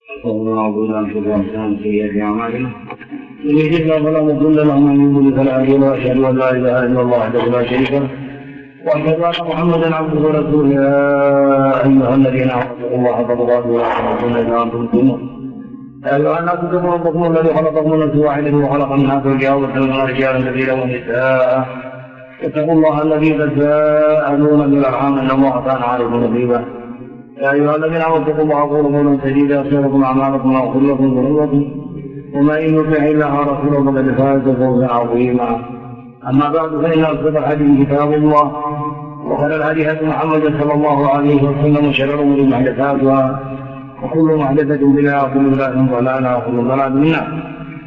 الله بالله سبحانه سيئات أعمالنا من يهده الله فلا مضل له ومن يضلل فلا هادي له وأشهد أن لا إله إلا الله وحده لا شريك له وأشهد أن محمدا عبده ورسوله يا أيها الذين آمنوا اتقوا الله حق تقاته ولا تموتن إلا وأنتم مسلمون يا أيها الناس اتقوا ربكم الذي خلقكم من نفس واحدة وخلق منها زوجها وبث منهما رجالا كثيرا ونساء اتقوا الله الذي تساءلون به الأرحام إن الله كان عليكم رقيبا يا أيها الذين آمنوا اتقوا الله وقولوا قولا سديدا يغفر لكم أعمالكم ويغفر لكم ذنوبكم ومن يطع الله ورسوله فقد فاز فوزا عظيما. أما بعد فإن أصدق الحديث كتاب الله وخير الهدي هدي محمد صلى الله عليه وسلم وشر الأمور محدثاتها وكل محدثة بدعة وكل بدعة ضلالة وكل ضلالة في النار.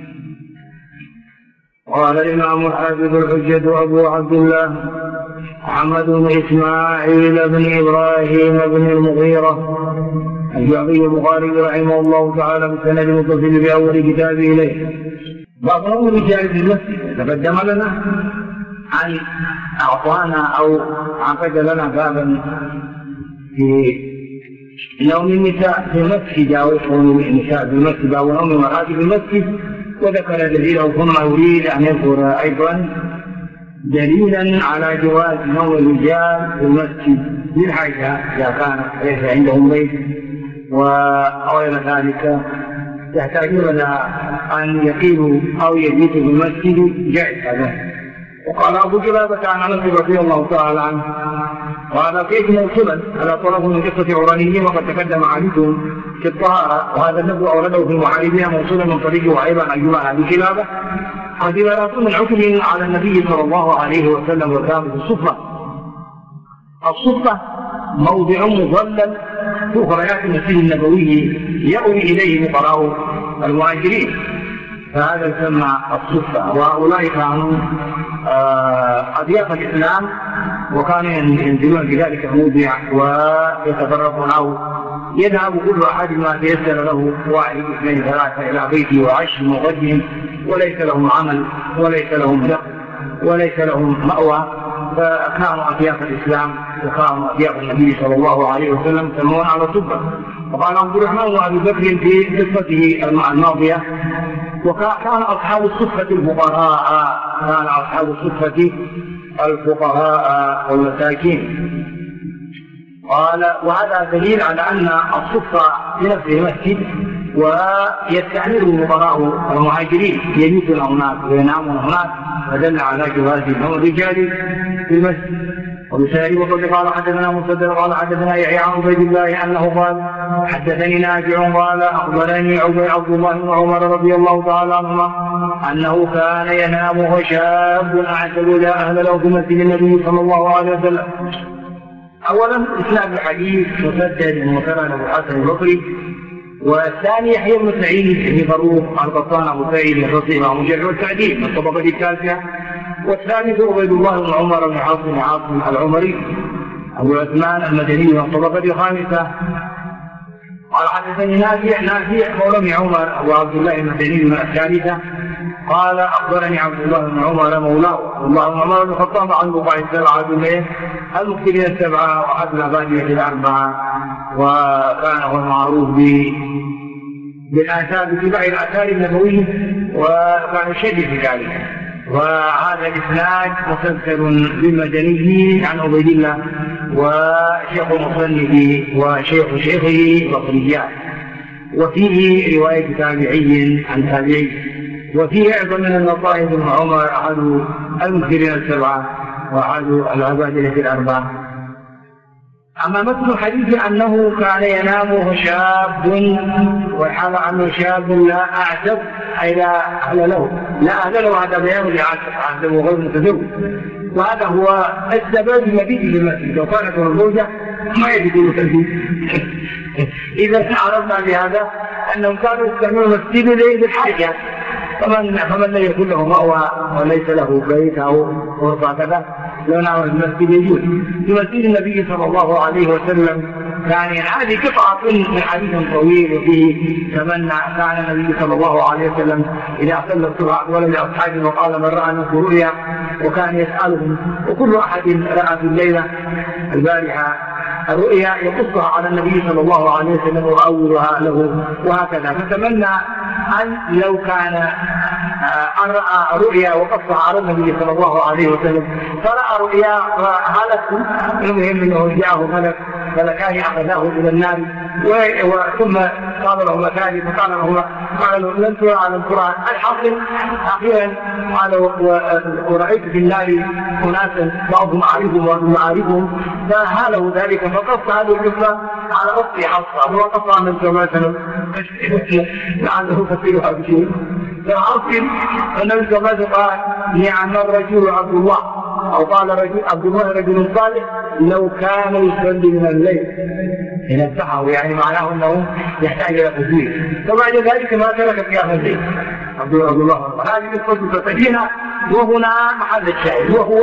قال الإمام الحافظ الحجة أبو عبد الله محمد بن إسماعيل بن إبراهيم بن المغيرة الجعفي البخاري رحمه الله تعالى بالسند المتصل بأول كتابه إليه. بعض أمور رجال المسجد تقدم لنا أن أعطانا أو عقد لنا بابا في نوم النساء في المسجد أو نوم النساء في المسجد أو نوم المرأة في المسجد، وذكر دليله ثم يريد أن يذكر أيضا دليلا على جواز نوم الرجال في المسجد للحاجة إذا كان ليس عندهم بيت وغير ذلك يحتاجون إلى أن يقيموا أو يبيتوا في المسجد جائز هذا. وقال أبو جلابة عن أنس رضي الله تعالى عنه قال كيف موصلا على طرف من قصة عرانيين وقد تقدم عليكم في الطهارة، وهذا النبي أورده في المحاربين موصولا من طريقه أيضا عن جماعة أبي جلابة قدم رسول عكر على النبي صلى الله عليه وسلم وكان في الصفة. الصفة موضع مظلل في خريات المسجد النبوي يأوي إليه فقراء المهاجرين، فهذا يسمى الصفة. وهؤلاء كانوا أضياف الإسلام وكانوا ينزلون بذلك الموضع ويتفرقون أو يذهب كل أحد ما تيسر له واحد اثنين ثلاثة إلى بيته وعش مغد وليس لهم عمل وليس لهم دخل وليس لهم مأوى، فكانوا أضياف الإسلام وكانوا أضياف النبي صلى الله عليه وسلم يسمون على صفة. وقال عبد الرحمن وأبي بكر في قصته الماضية وكان أصحاب الصفة الفقراء، كان أصحاب الصفة الفقراء والمساكين. قال وهذا دليل على أن الصفة في نفسه مسجد ويستعمله الفقراء المهاجرين يبيتون هناك وينامون هناك، فدل على جواز نوم الرجال في المسجد. وبسائر وقد قال حدثنا مسدد قال حدثنا يحيى عن عبيد الله أنه قال حدثني نافع قال أخبرني عبد الله بن عمر رضي الله تعالى عنهما أنه كان ينام وشاب أعتب لا أهل له في مسجد النبي صلى الله عليه وسلم. أولا إسناد الحديث مسدد وكان أبو الحسن البصري، والثاني يحيى بن سعيد بن فروخ القطان أبو سعيد الرصيف ومجرد التعديل من الطبقة الثالثة، والثالث عبيد الله بن عمر بن عاصم العمري أبو عثمان المدني من الطبقة الخامسة. قال حدثني نافع مولى بن عمر أبو عبد الله المدني من الثالثة قال أخبرني عبد الله بن عمر مولاه الله بن عمر بن الخطاب عن بقاع السبعة بالليل المكثرين السبعة وعدل بادية الأربعة، وكان هو المعروف بالآثار باتباع الآثار النبوية وكان شديد في ذلك. وهذا الإسناد مسلسل بالمدني عن عبيد الله وشيخ المصنف وشيخ شيخه بصريان، وفيه رواية تابعي عن تابعي، وفيه أيضا من اللطائف بن عمر أحد المكثرين السبعة وأحد العبادلة الأربعة. أما مثل الحديث أنه كان ينام شاب وحال عنه شاب لا أعتب أي لا أهل له، لا أهل له هذا بيان لعتب وغير متزوج، وهذا هو السبب الذي في المسجد. لو كانت الزوجة ما يجدون تنفيذ. إذا عرفنا بهذا أنهم كانوا يستعملون المسجد للحاجة، فمن لا يكون له مأوى وليس له بيت أو غرفة كذا لو نام المسجد يجوز. في مسجد النبي صلى الله عليه وسلم كان هذه قطعة من حديث طويل وفيه تمنى كان النبي صلى الله عليه وسلم إذا صلى الصبح ولم أصحابه وقال من رأى منكم رؤيا، وكان يسألهم وكل أحد رأى في الليلة البارحة رؤيا يقصها على النبي صلى الله عليه وسلم ويؤولها له وهكذا. فتمنى أن لو كان رأى رؤيا وقصها على النبي صلى الله عليه وسلم فرأى رؤيا فهلك، المهم أنه جاءه ملكان أخذاه إلى النار، ثم قال له مكاني، فقال له لن ترى الحاصل. أخيرا قال ورأيت في النار أناسا بعضهم أعرفهم وبعضهم أعرفهم، فهاله ذلك فقص هذه القصة على أختي حفصة وقصها من مثلا لعله فسرها بشيء. فأصل النبي صلى الله عليه وسلم قال نعم الرجل عبد الله، أو قال عبد الله رجل صالح لو كان يصلي من الليل إن انتهى، يعني معناه أنه يحتاج إلى تزويد. فبعد ذلك ما ترك قيام الليل عبد الله. هذه القصة فتجينا، وهنا محل الشاهد، وهو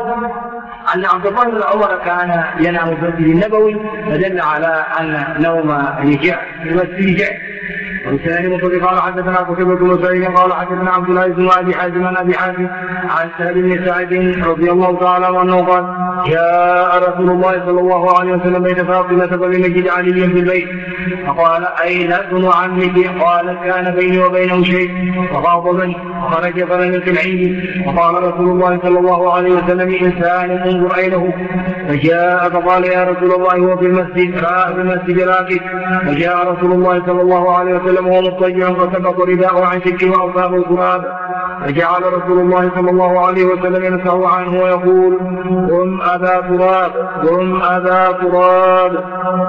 أن عبد الله بن عمر كان ينام في المسجد النبوي، فدل على أن نوم رجاء في المسجد جاء. وسائل مصر قال حدثنا قتيبة بن سعيد قال حدثنا عبد العزيز بن أبي حازم عن أبي حازم عن سهل بن سعد رضي الله تعالى عنه قال جاء رسول الله صلى الله عليه وسلم بيت فاطمة فبمجد علي في البيت فقال أين ابن عمك؟ قال كان بيني وبينه شيء فغاضبني وخرج فلم يكن عندي. وقال رسول الله صلى الله عليه وسلم إنسان انظر أينه؟ فجاء فقال يا رسول الله هو في المسجد راكب. فجاء رسول الله صلى الله عليه وسلم وهو مضطجعا فسبق رداءه عن شكه وأصابه التراب، فجعل رسول الله صلى الله عليه وسلم ينزعه عنه ويقول قم أبا تراب قم أبا تراب.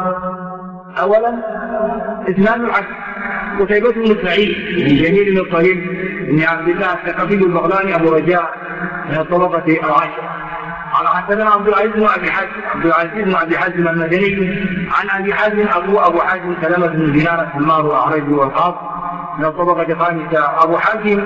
أولا إتمام العدل. قتيبة بن سعيد من جميل بن الطريق بن عبد الله الثقفي البغلاني أبو رجاء من الطبقة العاشرة. على حدثنا عبد العزيز بن أبي حازم المدني عن أبي حازم أبو حازم سلمة بن دينار الحمار الأعرج والقاص من الطبقة الخامسة. أبو حازم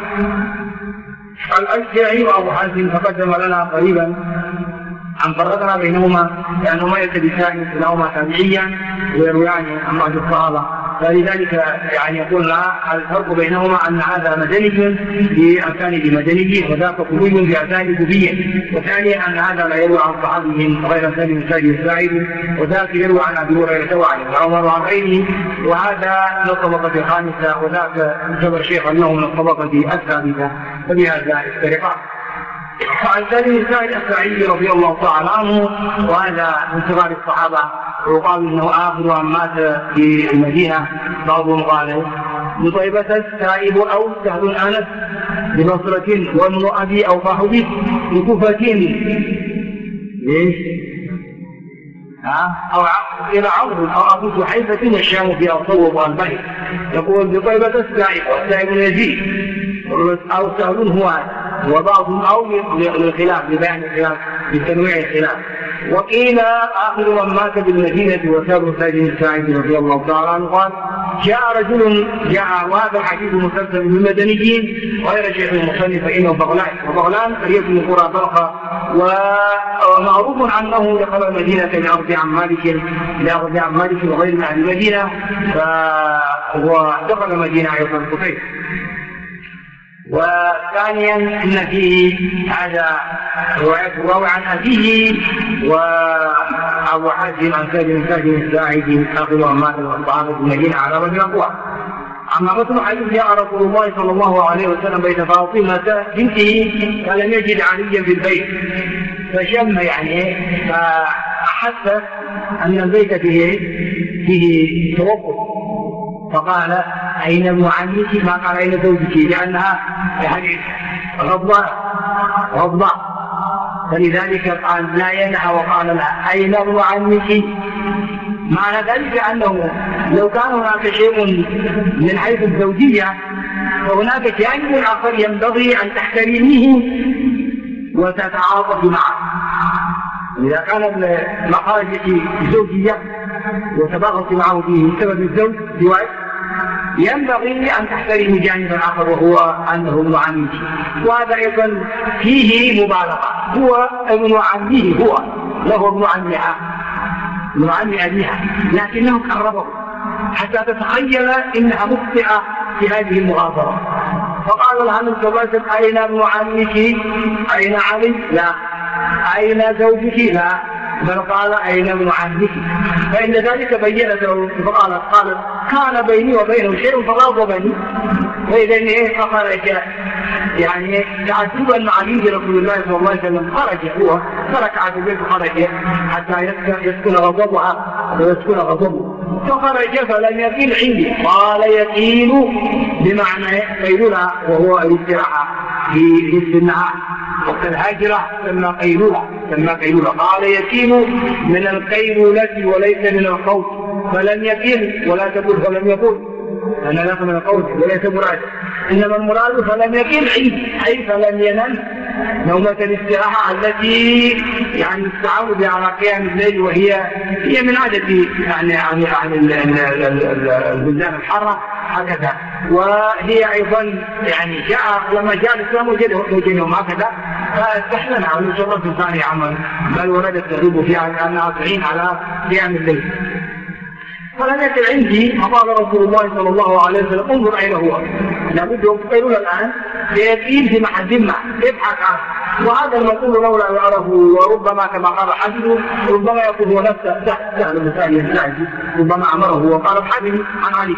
الأشجعي وأبو حازم تقدم لنا قريبا عن فرقنا بينهما لأنهما يلتبسان كلاهما تابعيا ويرويان عن بعض الصحابة، فلذلك يعني يقول الفرق بينهما أن هذا مدني بأسانيد مدني وذاك قوي بأسانيد كوفية، وثانيا أن هذا لا يروي عن صحابي غير سالم بن سعد الساعدي، وذاك يروي عن أبي هريرة وعن عمر وعن غيره، وهذا من الطبقة الخامسة وذاك يعتبر شيخا له من الطبقة السادسة، فبهذا افترقا. عن سالم بن سعد الساعدي رضي الله تعالى عنه، وهذا من صغار الصحابة، وقال انه اخر من مات في المدينه. بعضهم قال بطيبة السائب او سهل انس ببصرة وابن ابي او فحدث بكوفة ليش؟ او الى عمرو او ابو سحيفة والشام في الصوب والبيت. يقول بطيبة السائب والسائب يزيد او سهل هو، وبعضهم او للخلاف لبيان الخلاف لتنويع الخلاف. وقيل آخر من مات بالمدينة وساب سالم سعيد رضي الله تعالى عنه قال جاء وهذا الحديث مسلسل بالمدنيين غير شيخ المصنف فإنه بغلان قرية من قرى بلخة، ومعروف عنه دخل المدينة لأرض عم مالك وغير من أهل المدينة، فهو دخل المدينة أيضا قتيبة. وثانيا ان فيه هذا رواية روى عن أبيه وأبو حازم عن سالم الساعدي آخر مات الصحابة المدينة على رجل أقوى. أما مثل حديث جاء رسول الله صلى الله عليه وسلم بيت فاطمة بنته فلم يجد عليا في البيت فشم يعني فأحس أن البيت فيه توقف، فقال أين ابن عمك؟ ما قال أين زوجك، لأنها يعني غضباء، فلذلك قال لا ينهى وقال لها أين ابن عمك؟ معنى ذلك أنه لو كان هناك شيء من حيث الزوجية فهناك جانب آخر ينبغي أن تحترميه وتتعاطف معه. إذا كان المخارج زوجية وتباغت معه فيه سبب الزوج زواج ينبغي أن تحترم جانبا آخر وهو أنه ابن عمه، وهذا أيضا فيه مبالغة. هو ابن عمه، هو له ابن عمها ابن عم أبيها، لكنه قربه حتى تتخيل إنها مخطئة في هذه المغادرة. فقال لها النبي صلى الله عليه وسلم أين ابن عمك؟ أين علي؟ لا. أين زوجك؟ لا. بل قال أين ابن عهدك؟ فإن ذلك بينت له قالت كان بيني وبينه شيء فغاضبني. فإذا فخرج يعني تعجبا مع عبيد رسول الله صلى الله عليه وسلم، خرج هو ترك عبيد خرج حتى يسكن غضبها ويسكن غضبه، فخرج فلم يقل عندي. قال يقيل بمعنى قيلولة وهو الاستراحة في النهار، وقت الهجرة سمى قيلولة. قال يقيل من القيلولة وليس من الخوف، فلم يقل ولا تقول فلم يقول، أنا لا من القول وليس مراد، إنما المراد فلم يقل أي فلم ينم نومة الاستراحة التي يعني استعود على قيام الليل، وهي من عادة يعني عن البلدان الحارة هكذا. وهي أيضا يعني لما جاء الإسلام وجدهم هكذا فاستحسن عن الشرط الثاني عمل، بل وردت تغيب فيها لأنها تعين على قيام الليل. فلم يكن عندي، فقال رسول الله صلى الله عليه وسلم انظر أين هو، لابد يقولون الآن سيقيم في محل ما ابحث عنه. وهذا المقول لولا يعرف، وربما كما قال حديث ربما يقول هو نفسه سهل المسائل يستعجل، ربما أمره وقال ابحثني عن علي.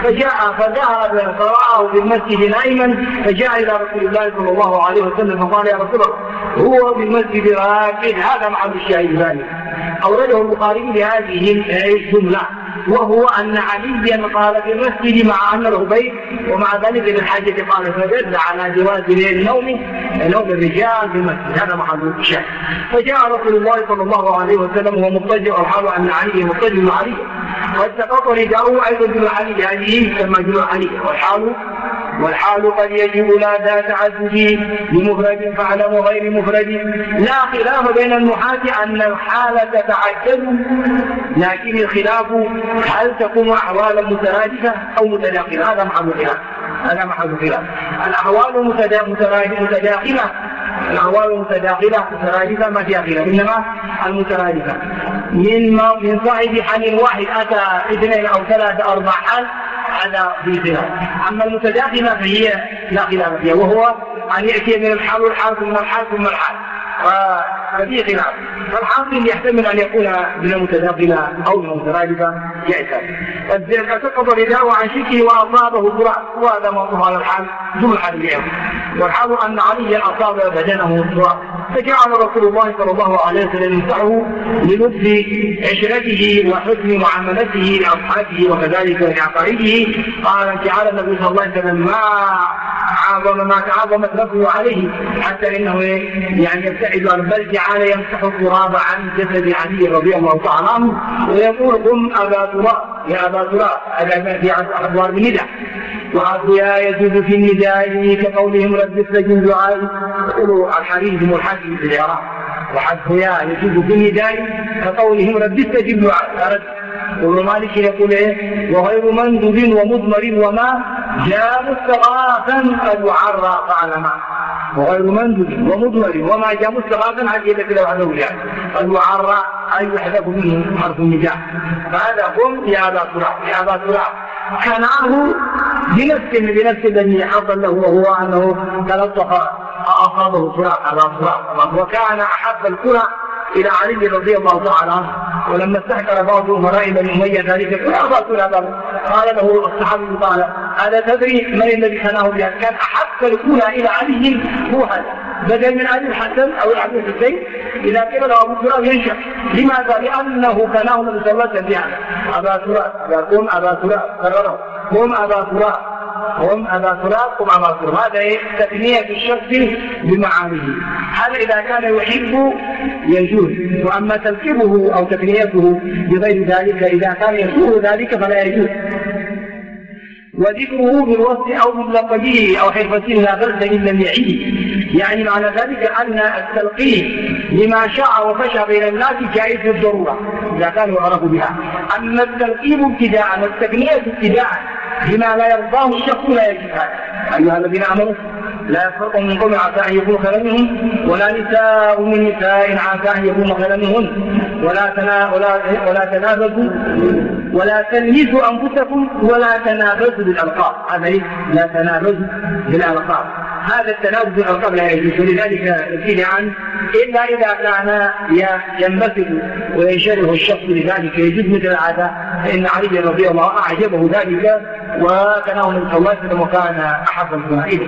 فذهب فرآه في المسجد نائما، فجاء إلى رسول الله صلى الله عليه وسلم فقال يا رسول الله هو في المسجد راكد. هذا مع الشيء ثاني أورده البخاري بهذه الجملة، وهو أن عليا قال في المسجد مع أن له بيت، ومع ذلك للحاجة قال فدل على جواز نوم الرجال في المسجد. هذا محل الشاهد. فجاء رسول الله صلى الله عليه وسلم وهو مضطجع، والحال أن علي مضطجع عليه، والتقط رداءه أيضا جمع علي، هذه كما جمع علي. والحال قد يجب لا ذات تعدد بمفرد فعلم غير مفرد. لا خلاف بين النحاة أن الحالة تتعدد، لكن الخلاف هل تكون أحوالا مترادفة أو متداخلة. هذا محل الخلاف. الأحوال متداخلة، الأحوال مترادفة ما فيها خلاف، إنما المترادفة من صاحب حال واحد أتى 2 أو 3 4 حال هذا في خلاف. أما المتداخلة فهي لا خلاف فيها، وهو أن يأتي من الحال والحال ثم الحال ثم الحال، ففي خلاف. فالحاصل يحتمل أن يكون من المتداخلة أو من المترادفة يأتي. فسقط رداءه عن شكه وأصابه تراب، وهذا موضوع على الحال دون الحال. والحال أن عليا أصاب بدنه تراب، فجعل رسول الله صلى الله عليه وسلم يمسحه للطف عشرته وحسن معاملته لأصحابه وكذلك لعقائده. قال جعل النبي صلى الله عليه وسلم ما تعاظمت نفسه عليه، حتى إنه يعني يبتعد عن، بل جعل يمسح التراب عن جسد علي رضي الله تعالى عنه، ويقول قم أبا تراب يا أبا تراب. هذا في أدوار النداء. وعطيا يجوز في النداء كقولهم رب استجب دعائي، يقولوا الحديث والحديث في العراق. وعطيا يجوز في النداء كقولهم رب استجب دعائي. وابن مالك يقول وغير مندب ومضمر وما جاء مستغاثا قد يعرى فعلما. وغير مندب ومضمر وما جاء مستغاثا حديث كده وحده يعني قد يعرى أي يحذف منه حرف النداء. فهذا قم يا أبا تراب يا أبا تراب. كناه بنفس الذي حصل له، وهو أنه تلطخ أصابه تراب على تراب، وكان أحب الكرة إلى علي رضي الله تعالى عنه. ولما استحكر بعض أمراء بني أمية ذلك قال له الصحابي قال هذا تدري من الذي كناه بها؟ كان أحب الكرة إلى علي هو هذا، بدل من علي الحسن أو العبد الحسين. إذا قيل له أبو تراب ينشأ. لماذا؟ لأنه كناه النبي صلى الله عليه وسلم بهذا. أبا تراب يقوم أبا تراب كرره قم أبا تراب قم أبا تراب قم أبا تراب. هذا تثنية الشخص بمعانيه. هذا إذا كان يحب يجوز، وأما تركيبه أو تثنيته بغير ذلك إذا كان يسوء ذلك فلا يجوز. وذكره بالوصف أو باللقبه أو حرفته لا بأس إن لم يعيه. يعني معنى ذلك أن التلقين لما شاء وفشى بين الناس جائز بالضرورة إذا كانوا يعرفوا بها. أما التلقيب ابتداء والتثنية ابتداء بما لا يرضاه الشخص لا يجوز هذا. أيها الذين آمنوا لا يسخر قوم من قوم عسى أن يكون خيرا منهم ولا نساء من نساء عسى أن يكون خيرا منهن ولا تنابزوا ولا تلمزوا أنفسكم ولا تنابزوا بالألقاب. هذا لا تنابزوا بالألقاب، هذا التنابز بالألقاب لا يجوز، ولذلك يبتدي عنه إلا إذا كان ينبثل وينشره الشخص لذلك يجوز مثل هذا، فإن علي رضي الله عنه أعجبه ذلك وكانه من صلى الله عليه وسلم وكان أحب الفائدة.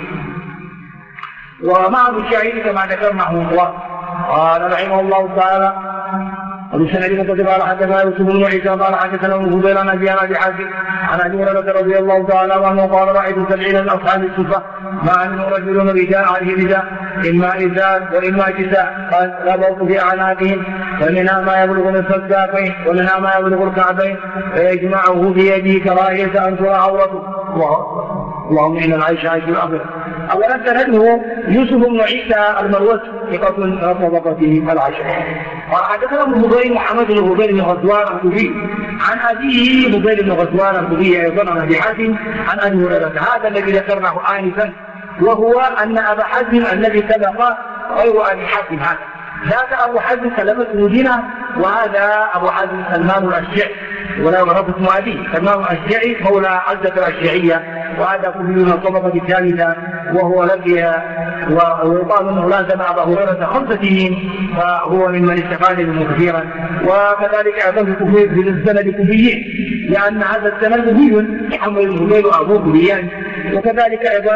ومع الشاهد كما ذكرنا الله قال رحمه الله تعالى وبسند متصل قال حدثنا يوسف بن عيسى قال حدثنا ابن فضيل عن ابي حازم عن ابي هريره رضي الله تعالى عنه قال رايت 70 من اصحاب الصفه مع انهم رجلون رجال عليه رداء اما ازار واما كساء قال ربطوا في اعناقهم فمنها ما يبلغ نصف الساقين ومنها ما يبلغ الكعبين فيجمعه بيده كراهيه ان ترى عورته. اللهم ان العيش عيش الاخره. اولا سنده يوسف بن عيسى المروزي ثقة رفضته العشرة. قال حدثنا ابن فضيل محمد بن فضيل بن غزوان الكوفي عن ابيه فضيل بن غزوان الكوفي ايضا عن ابي حازم عن ابي هريره، هذا الذي ذكرناه انفا، وهو ان ابا حازم الذي سبق غير ابي حازم، هذا ذاك ابو حازم سلمة المدينه، وهذا ابو حازم سلمان الاشجعي ولا غرفة اسمه أبيه سلمان الاشجعي مولى عزة الاشجعية، وهذا كله من الطبقة الثالثة، وهو لقي ويقال انه لازم ابا هريرة 5 سنين، فهو ممن استفاد منه كثيرا. وكذلك ايضا في السند كوفيين، لان هذا السند كوفي محمد بن فضيل وابوه كوفيان. وكذلك ايضا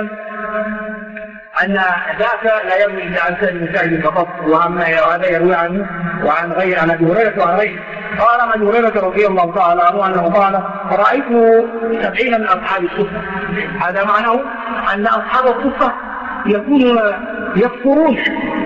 أن ذاك لا يروي إلا عن سعد بن سعيد فقط، وهذا يروي عنه وعن غير عن أبي هريرة وعن غيره. قال عن أبي هريرة رضي الله تعالى عنه أنه قال رأيت 70 من أصحاب الصفة. هذا معناه أن أصحاب الصفة يكونون يكفرون،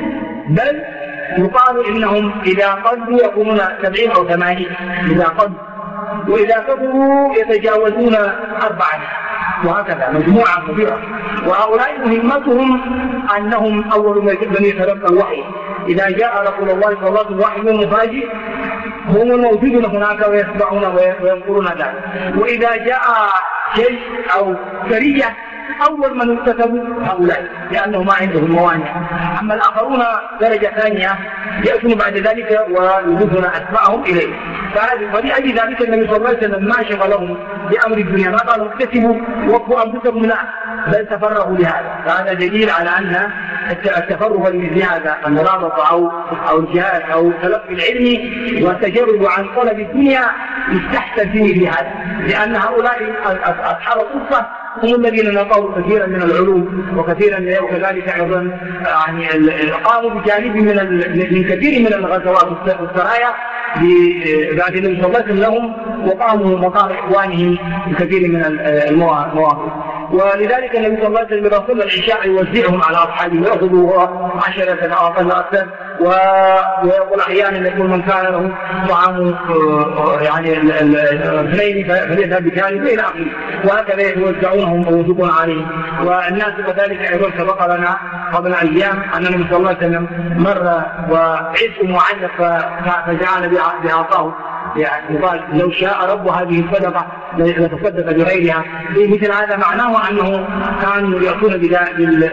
بل يقال إنهم إذا قدوا يكونون 70 أو 80 إذا قدوا، وإذا كفروا يتجاوزون 4، وهكذا مجموعة كبيرة. وهؤلاء مهمتهم أنهم أول من يتلقى الوحي، إذا جاء رسول الله صلى الله عليه وسلم وحي مفاجئ هم الموجودون هناك ويتبعون وينقلون ذلك، وإذا جاء شيء أو سرية أول من اكتسبوا هؤلاء لأنه ما عندهم موانع. أما الآخرون درجة ثانية يأتون بعد ذلك ويجدون أتباعهم إليه. فلأجل ذلك النبي صلى الله عليه وسلم ما شغلهم بأمر الدنيا، ما قالوا اكتسبوا وقفوا أنفسكم، لا، بل تفرغوا لهذا. فهذا دليل على أن التفرغ لمثل هذا المرابطة أو الجهاد أو تلقي العلم والتجرد عن طلب الدنيا يستحسن فيه بهذا، لأن هؤلاء أصحاب الصفة هم الذين نقوا كثيرا من العلوم وكثيرا، وكذلك ايضا يعني قاموا بجانب من كثير من الغزوات والسرايا بعد النبي صلى الله عليه وسلم لهم، وقاموا مقام اخوانهم بكثير من المواقف. ولذلك النبي صلى الله عليه وسلم اذا صلى العشاء يوزعهم على اصحابه، ويأخذوا 10 او اقل اكثر، ويقول احيانا يقول من كان له طعام يعني 2 فليذهب بثالث الى اخره، وهكذا يوزعونهم ويوزعون عليهم. والناس كذلك ايضا سبق لنا قبل ايام ان النبي صلى الله عليه وسلم مر وعز معلق فجعل بعصاه، يعني يقال لو شاء رب هذه الصدقه لتصدق بغيرها. مثل هذا معناه انه كانوا يأتون بالعلم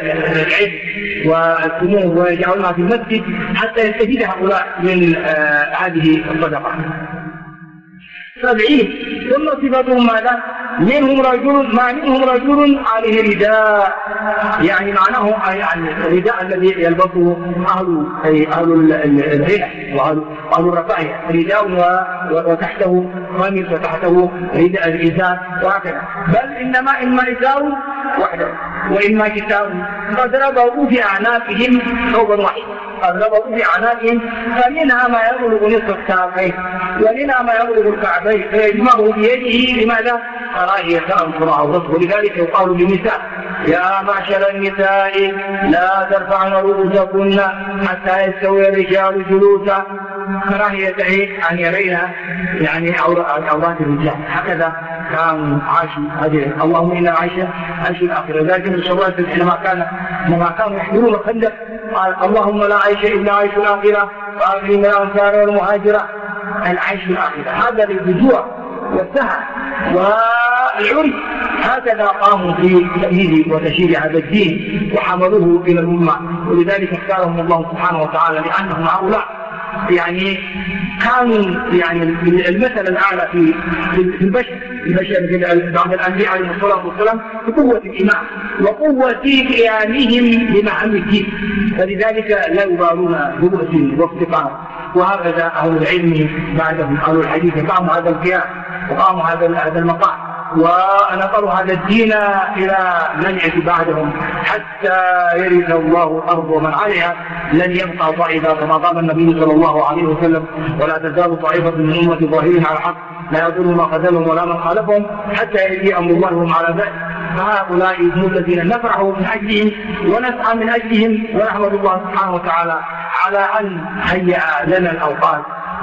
والسموم ويجعلونها في المسجد حتى يستفيد هؤلاء من هذه الصدقه. 70 ثم صفتهم ماذا؟ منهم رجل عليه رداء، يعني معناه يعني الرداء الذي يلبسه أهل الهيئة وأهل الرفاهية، رداء وتحته قميص وتحته رداء الإزار وهكذا، بل إنما إما إزار وحده وإما كتاب قد ربطوا في أعناقهم ثوبا واحدا، قد ربطوا في أعناقهم، فمنها ما يبلغ نصف الساقين ومنها ما يبلغ الكعبين، فيجمعه بيده لماذا؟ كراهية أن ترى عورته. ولذلك يقال للنساء يا معشر النساء لا ترفعن رؤوسكن حتى يستوي الرجال جلوسا، كراهية أن يرين يعني عورات الرجال. هكذا كان عاش اللهم إن عيش الآخرة. لكن صلى الله عليه وسلم لما كانوا يحضرون الخندق قال اللهم لا عيش إلا عيش الآخرة وأكرم الأنصار والمهاجرة. العيش الآخرة هذا للجوع والسهر والعري هكذا قاموا في تأييد وتشييد هذا الدين وحملوه إلى الأمة، ولذلك اختارهم الله سبحانه وتعالى لأنهم هؤلاء يعني كانوا يعني المثل الأعلى في البشر بعد الأنبياء عليهم الصلاة والسلام بقوة الإيمان وقوة قيامهم بمهام الدين، فلذلك لا يبالون ببؤس وافتقار. وهكذا أهل العلم بعدهم أهل الحديث قاموا هذا القيام وقاموا هذا المقام ونقلوا هذا الدين إلى من يأتي بعدهم حتى يرث الله الأرض ومن عليها. لن يبقى طائفة كما قال النبي صلى الله عليه وسلم: ولا تزال طائفة من أمة ظاهرين على الحق لا يضر ما خذلهم ولا من خالفهم حتى يأتي أمر الله وهم على ذلك. فهؤلاء هم الذين نفرح من أجلهم ونسعى من أجلهم، ونحمد الله سبحانه وتعالى على أن هيأ لنا الأوقات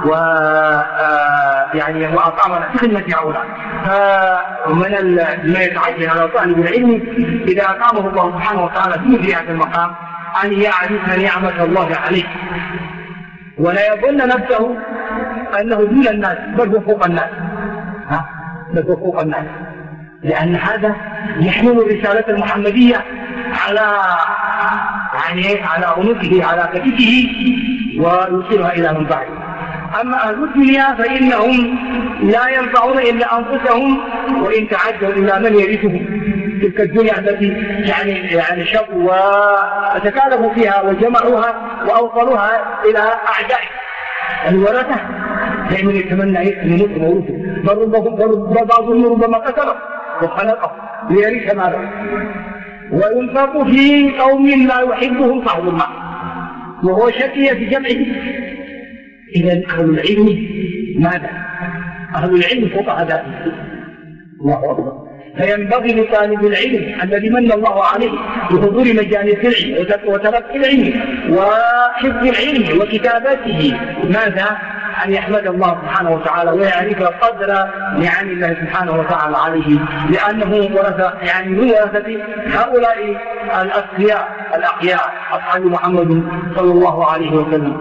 يعني وأقامنا في خدمة هؤلاء. فمن ما يتعين على طالب العلم إذا أقامه الله سبحانه وتعالى في مثل هذا المقام أن يعرف نعمة الله عليه ولا يظن نفسه أنه دون الناس بل هو فوق الناس، بل هو فوق الناس، لأن هذا يحمل الرسالة المحمدية على عنقه على كتفه ويوصلها إلى من بعده. أما أهل الدنيا فإنهم لا ينفعون إلا أنفسهم وإن تعدوا إلى من يرثهم. تلك الدنيا التي يعني شقوا وتكالفوا فيها وجمعوها وأوصلوها إلى أعدائهم الورثة دائما يتمنى أن يموت موته، بعضهم ربما قتله وخلقه ليرث ماله، وينفق في قوم لا يحبهم صاحب المال وهو شقي في جمعه. إذا أهل العلم ماذا؟ أهل العلم فوق هذا الله أكبر. فينبغي لطالب العلم الذي من الله عليه بحضور مجالس العلم وتلقي العلم وحفظ العلم وكتابته ماذا؟ أن يحمد الله سبحانه وتعالى ويعرف قدر نعم الله سبحانه وتعالى عليه، لأنه ورث من ورثة هؤلاء الأصفياء الأقياء أصحاب محمد صلى الله عليه وسلم.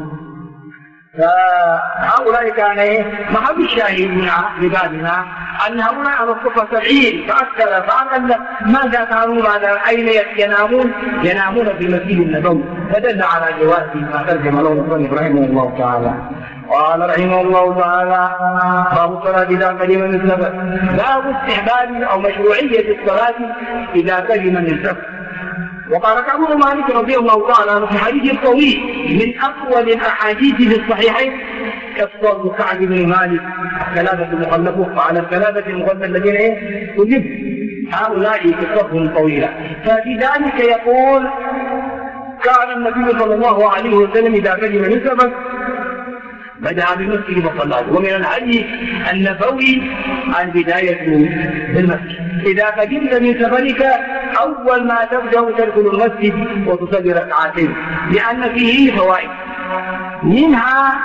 فهؤلاء كان محب الشاهد من عبادنا أن هؤلاء على الصفة 70 فأكثر فأقل ماذا كانوا أين ينامون في المسجد النبوي، فدل على جواز ما ترجم له المصنف رحمه الله تعالى. قال رحمه الله تعالى: باب الصلاة إذا قدم من سفر. باب استحباب أو مشروعية الصلاة إذا قدم من سفر. وقال كعب بن مالك رضي الله تعالى عنه في حديث طويل من أقوى الأحاديث في الصحيحين قصة كعب بن مالك الثلاثة المخلفون وعلى الثلاثة المخلفين الذين كذب هؤلاء قصتهم طويلة. ففي ذلك يقول: كان النبي صلى الله عليه وسلم إذا قدم من سفر بدأ بالمسجد وصلى. ومن الهدي النبوي البداية بالمسجد. إذا قدمت من سفرك أول ما تبدأ تدخل المسجد وتصلي ركعتين، لأن فيه فوائد، منها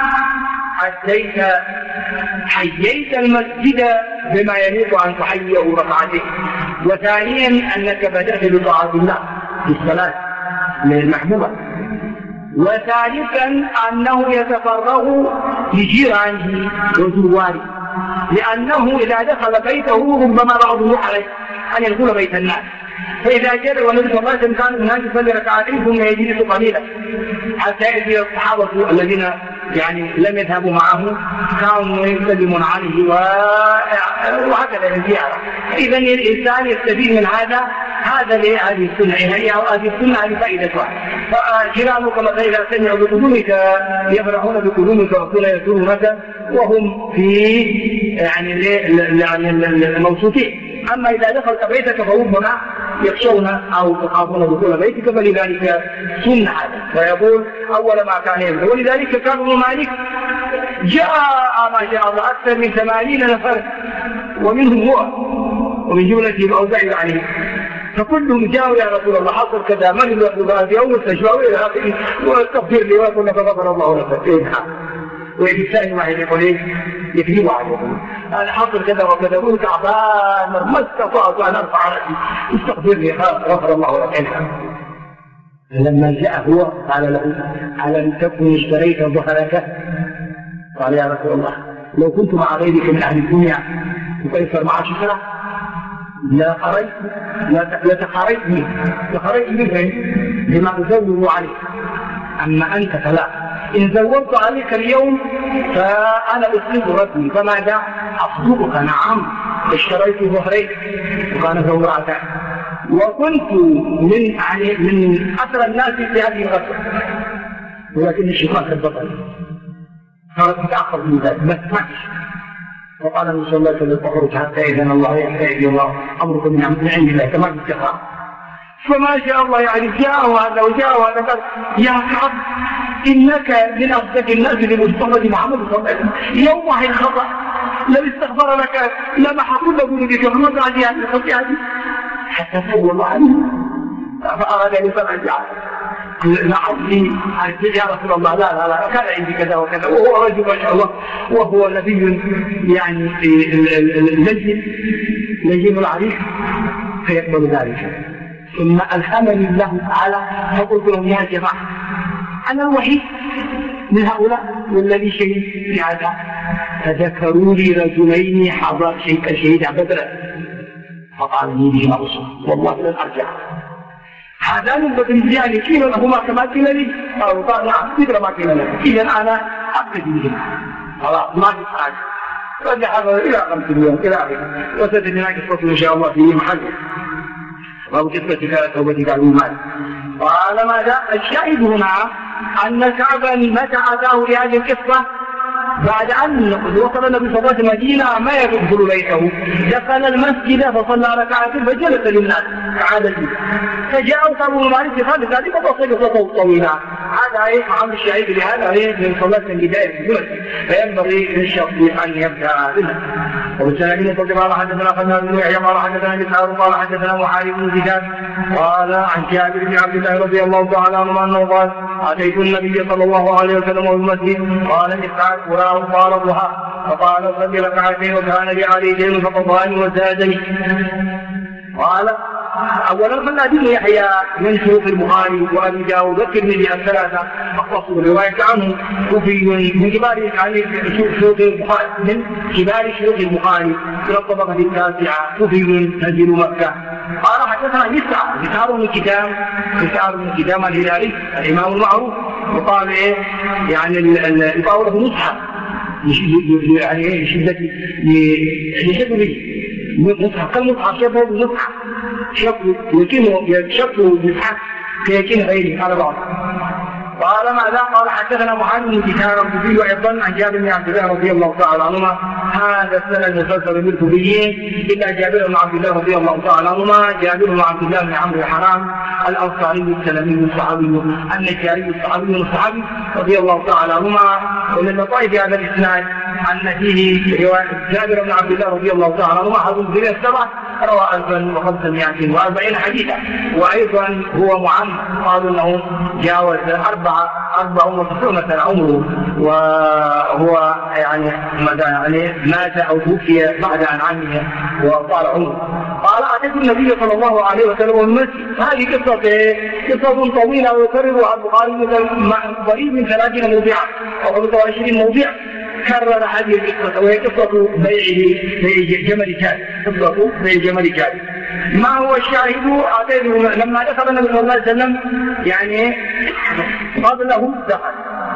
حييت المسجد بما يليق أن تحييه ركعتين، وثانيا أنك بدأت بطاعة الله بالصلاة للمحبوبة، وثالثا أنه يتفرغ لجيرانه وزواره، لأنه إذا دخل بيته ربما بعضه عليه أن يدخل بيت الناس، فإذا جاء والنبي صلى الله عليه وسلم كان الناس يصلي ركعتين ثم يجلس قليلا حتى يأتي الصحابة الذين لم يذهبوا معه كانوا يسلمون عليه وهكذا الزيارة. إذا الإنسان يستفيد من هذا لهذه السنة، هذه السنة لفائدتها. فجيرانك مثلا إذا سمعوا بقدومك يفرحون بقدومك وكل يزورونك وهم في الموصوفين. أما إذا دخلت بيتك فربما يخشون أو يخافون دخول بيتك، فلذلك سنة هذا. فيقول أول ما كان يبدأ. ولذلك كان ابن مالك جاء ما شاء الله أكثر من 80 نفر ومنهم هو ومن جملته الأوزاعي عليه، فكلهم جاءوا: يا رسول الله حصل كذا، من يقول في أول تشواوي إلى آخره واستغفر لي وقلنا فغفر الله لك. ويجي الثاني واحد يقول يكذب عليهم: أنا حصل كذا وكذا، قلت تعبان ما استطعت أن أرفع رأسي، استغفر لي غفر الله لك. لما جاء هو قال له: ألم تكن اشتريت ظهرك؟ قال: يا رسول الله لو كنت مع غيرك من أهل الدنيا وكيف معاش سنة لخرجت منه لما أزور عليك، أما أنت فلا. إن زورت عليك اليوم فأنا أسلم ربي، فماذا أصدقك؟ نعم اشتريت ظهرين وكان زورعتان، وكنت من أثر الناس في هذه الغزوة، ولكن الشيطان كذبني صارت متأخر من ذلك بس ماشي. وقال النبي صلى الله عليه وسلم اخرج حتى إذن الله يحتاج الله أمرك من عند الله كما تستطاع. فما شاء الله يعني جاء هذا وجاء هذا قال يا كعب إنك من أصدق الناس لمصطفى محمد صلى الله عليه وسلم، يوم واحد خطأ لو استغفر لك لمح كل ذنوبك وما قاعد يعني الخطيئة حتى فوق الله عليه، فأراد أن يفرج لعلي يا رسول الله لا كان عندي كذا وكذا، وهو رجل ما شاء الله وهو نبي يعني لجين العريف فيقبل ذلك. ثم ألهمني الله تعالى فقلت لهم يا جماعة أنا الوحيد من هؤلاء والذي شهد في هذا، فذكروا لي رجلين حضر شهيد بدرا، فقال لي بهما أصر والله لن أرجع. هذان البدريان كيل لهما كما كيل لي، قال نعم مثل ما كيل لك، إذا أنا أبتدي بهما خلاص ما في حاجة. رجع هذا إلى 5 يوم إلى آخره، وستجدنا قصة إن شاء الله في محل وهو قصة كانت توبتك على المال. قال ماذا؟ الشاهد هنا أن كعبا متى أتاه لهذه القصة بعد أن وصل النبي صلى الله عليه وسلم المدينة ما يدخل بيته، دخل المسجد فصلى ركعتين فجلس للناس كعادته، فجاء قوم مالك خالد ذلك فصل صوته طويلا. هذا محل الشاهد لهذا من صلاة بداية المسجد، فينبغي للشخص أن يبدأ بالمسجد. وبالسنة قال حدثنا خالد بن يحيى قال حدثنا مسعر قال حدثنا محارب بن زياد قال عن جابر بن عبد الله رضي الله تعالى عنه أنه قال أتيت النبي صلى الله عليه وسلم في المسجد قال اسعد فلان قال الضحى فقال صلي ركعتين وكان لي عليه دين فقضاني وزادني. قال أولا خلى بن يحيى من شيوخ البخاري وأبي داود والترمذي الثلاثة اختصروا رواية عنه كوفي من كبار شيوخ البخاري من كبار شيوخ البخاري في الطبقة التاسعة كوفي نزيل مكة. قال حدثنا مسعر بن كتام الهلالي الإمام المعروف، وقال إيه يعني يقال له مصحف يعني شدة لحفظه مصحف كالمصحف شبه المصحف شكله مصحف كيكين غيره على بعض. قال ماذا؟ قال حدثنا محمد بن كتاب الكوفي أيضا عن جابر بن عبد الله رضي الله تعالى عنهما. هذا السند المسلسل بالكوفيين إلا جابر بن عبد الله رضي الله تعالى عنهما، جابر بن عبد الله بن عمرو الحرام الأنصاري السلمي الصحابي النجاري الصحابي الصحابي رضي الله تعالى عنهما. ومن لطائف هذا الإسناد أن فيه رواية جابر بن عبد الله رضي الله تعالى عنهما حديث بن السبع روى 1540 حديثا، وأيضا هو معمر قالوا أنه جاوز 94 سنة عمره، وهو يعني مات أو توفي بعد عن عمه وطال عمره. قال أتيت النبي صلى الله عليه وسلم المسجد. هذه قصة طويلة ويكررها البخاري قريب من 30 موضعا أو 25 موضع كرر هذه القصة، وهي قصة بيع جمل كاد. ما هو الشاهد؟ لما دخل النبي صلى الله عليه وسلم يعني قبله دخل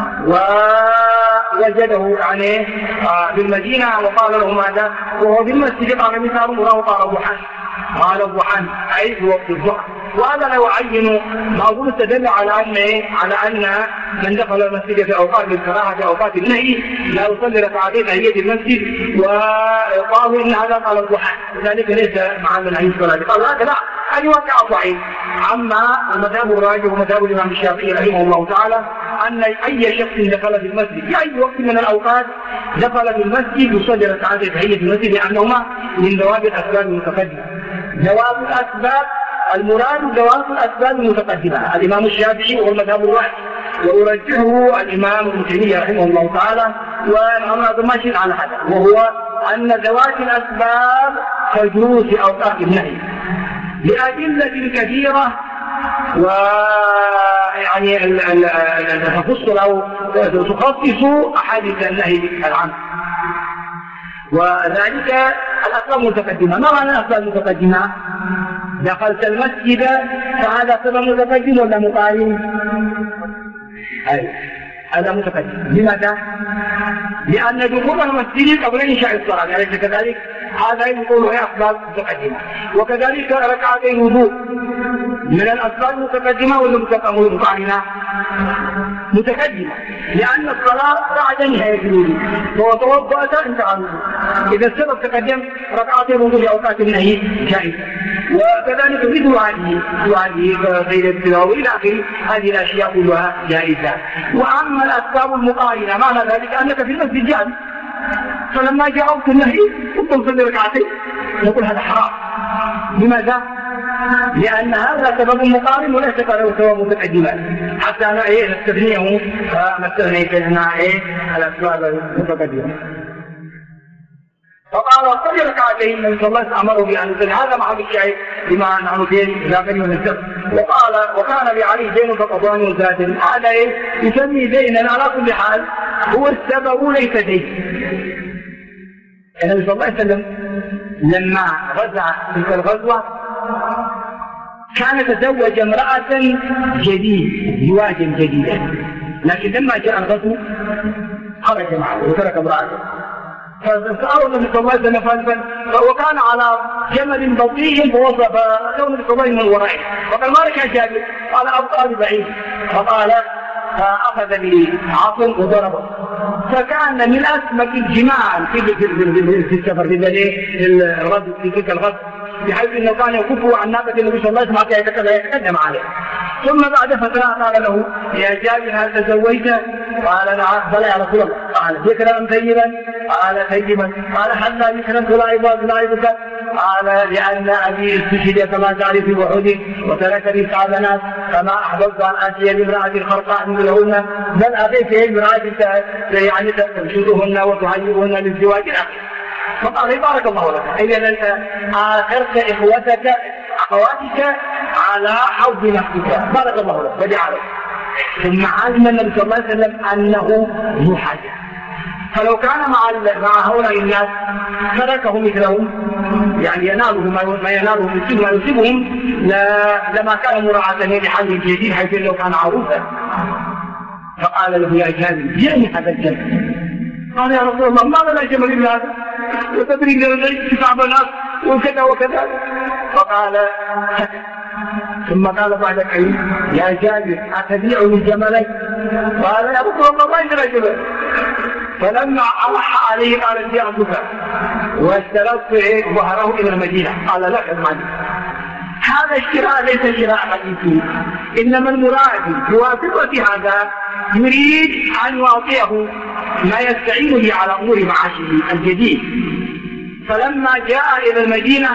ووجده يعني بالمدينة وقال له ماذا؟ وهو في المسجد قال مسار وله قال الضحى أي في وقت الضحى. وهذا لا يعين بعضهم استدل على أن من دخل المسجد في أوقات الكراهة في أوقات النهي لا يصلي ركعتين تحية المسجد، وقالوا إن هذا قال الضحى وذلك ليس معنى الحديث ولا قال هذا لا، هذه واقع ضعيف. أما المذهب الراجح ومذهب الإمام الشافعي رحمه الله تعالى أن أي شخص دخل في المسجد في أي وقت من الأوقات دخل في المسجد يصلي ركعتين تحية المسجد، لأنهما من ذوات الأسباب المتقدمة. ذوات الأسباب المراد ذوات الأسباب المتقدمة الإمام الشافعي والمذهب الواحد، ويرجحه الإمام ابن تيمية رحمه الله تعالى ومحمد ماشي على هذا، وهو أن ذوات الأسباب كجلوس أوقات النهي لأدلة كثيرة، ويعني تفصل أو تخصص أحاديث النهي العام. وذلك الأسباب متقدمة. ما معنى الأسباب متقدمة؟ دخلت المسجد فهذا سبب متقدم ولا مقارن؟ أي هذا متقدم. لماذا؟ لأن دخول المسجد قبل إنشاء الصلاة، أليس كذلك؟ هذا يقول هي أسباب متقدمة. وكذلك ركعتي الوضوء من الأسباب المتقدمة ولا مقارنة؟ متقدمة، لأن الصلاة بعد نهاية الوضوء، وتوضأت انتهى الوضوء. إذا السبب تقدم ركعتي الوضوء في أوقات النهي جائزة. وكذلك مثل هذه غير التلاوة إلى آخره، هذه الأشياء كلها جائزة. وأما الأسباب المقارنة معنى ذلك أنك في المسجد جالس، فلما جاء وقت النهي كنت تصلي ركعتين، نقول هذا حرام. لماذا؟ لأن هذا سبب مقارن وليس له سبب متقدم، حتى أنا نستثنيه فنستثني الأسباب المتقدمة. فقال صلي ركعتين، النبي صلى الله عليه وسلم امره بان يصلي. هذا محل الشاهد بما نحن فيه الى قريب من السبت. وقال وكان لعلي دين فقضاني وزاد. هذا يسمي دينا على كل حال هو السبب ليس دين. النبي صلى الله عليه وسلم لما غزا تلك الغزوه كان تزوج امراه زواجا جديدا، لكن لما جاء الغزو خرج معه وترك امراته. فسألوا النبي صلى الله عليه وسلم وكان على جمل بطيء فوصف النبي صلى الله عليه وسلم من ورائه، فقال ما لك يا جابر؟ قال أبقى ببعيد. فقال فأخذ بعصا وضربه، فكان من أسمك الجماع في السفر في الغزو في تلك الغزو، بحيث انه كان يكفه عن ناقة النبي صلى الله عليه وسلم حتى يتقدم عليه. ثم بعد فترة قال له يا جابر هل تزوجت؟ قال نعم. بلى يا رسول الله. قال ذكرا ام ثيبا؟ قال ثيبا. قال حتى ذكرا تلاعبك؟ قال لان ابي استشهد كما تعرف في وحود وتركني 9 بنات فما احببت ان اتي بامراه خرقاء مثلهن، بل اتيت بامراه يعني تنشدهن وتهيئهن للزواج. فقال بارك الله لك، إذا أنت آخرت أخواتك على حوض نفسك، بارك الله لك وجعله. ثم علم النبي صلى الله عليه وسلم أنه ذو حاجة، فلو كان مع هؤلاء الناس تركه مثلهم، يعني ينالهم ما ينالهم ما يصيبهم، لما كان مراعاة لحل جديد حيث لو كان عروسا. فقال له يا جابر جئني هذا الجمل. قال يا رسول الله ما لنا جمل إلا هذا، وتدري لنا 9 بنات وكذا وكذا. فقال ثم قال بعد حين يا جابر أتبيعني جملي؟ قال يا رسول الله ما عندنا جمل. فلما ألح عليه قال ادي أبوك واشترطت ظهره إلى المدينة. قال لا المال. هذا الشراء ليس شراء حديثي، إنما المراد بواسطة هذا يريد أن يعطيه ما يستعين به على أمور معاشه الجديد. فلما جاء إلى المدينة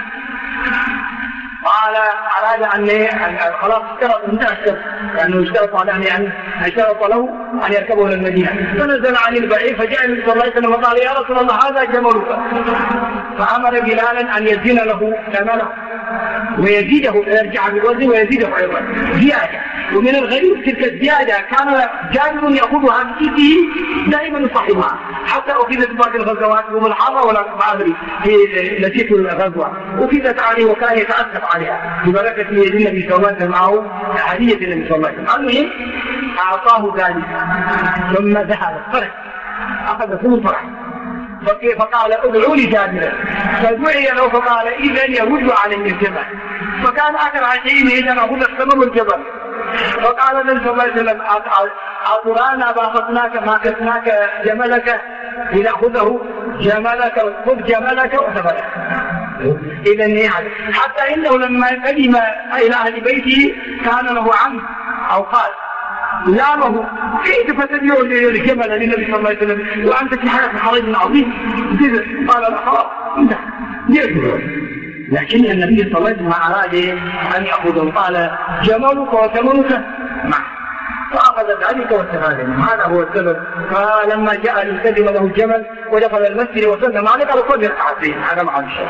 قال أراد أن خلاص انتهى الشرط، لأنه اشترط عليه أن اشترط له أن يركبه إلى المدينة. فنزل عن البعير فجاء النبي صلى الله عليه وسلم وقال يا رسول الله هذا جملك. فأمر بلالا أن يزين له ثمنه ويزيده، يرجع بالوزن ويزيده أيضا زيادة. ومن الغريب تلك الزيادة كان جابر يأخذها بإيده دائما يصاحبها، حتى أخذت بعض الغزوات يوم الحرة ولا بعد في نسيت الغزوة أخذت عليه وكان يتأسف عليها ببركة يد النبي صلى الله عليه وسلم معه هدية النبي صلى الله عليه وسلم. المهم أعطاه ذلك ثم ذهب فرح، أخذ ثم فرح. فقال ادعوا لي جابرا، فدعي له فقال إذا يرد علي الجبل. فكان آخر شيء إذا أخذ السمم الجبل. فقال النبي صلى الله عليه وسلم أترانا ما كسناك جملك إذا خذه جملك خذ جملك وثمنك. إذا يعني حتى إنه لما قدم إلى أهل بيته كان له عم أو قال لامه كيف تدعو الجمل للنبي صلى الله عليه وسلم وأنت في حرج عظيم؟ قال لا خلاص انتهى. لكن النبي صلى الله عليه وسلم أراد أن يأخذه، قال جملك وثمنك معه، فأخذ ذلك واستفاد. هذا هو السبب. فلما جاء ليستلم له الجمل ودخل المسجد وسلم عليه قال صلي ركعتين. هذا مع الشيء.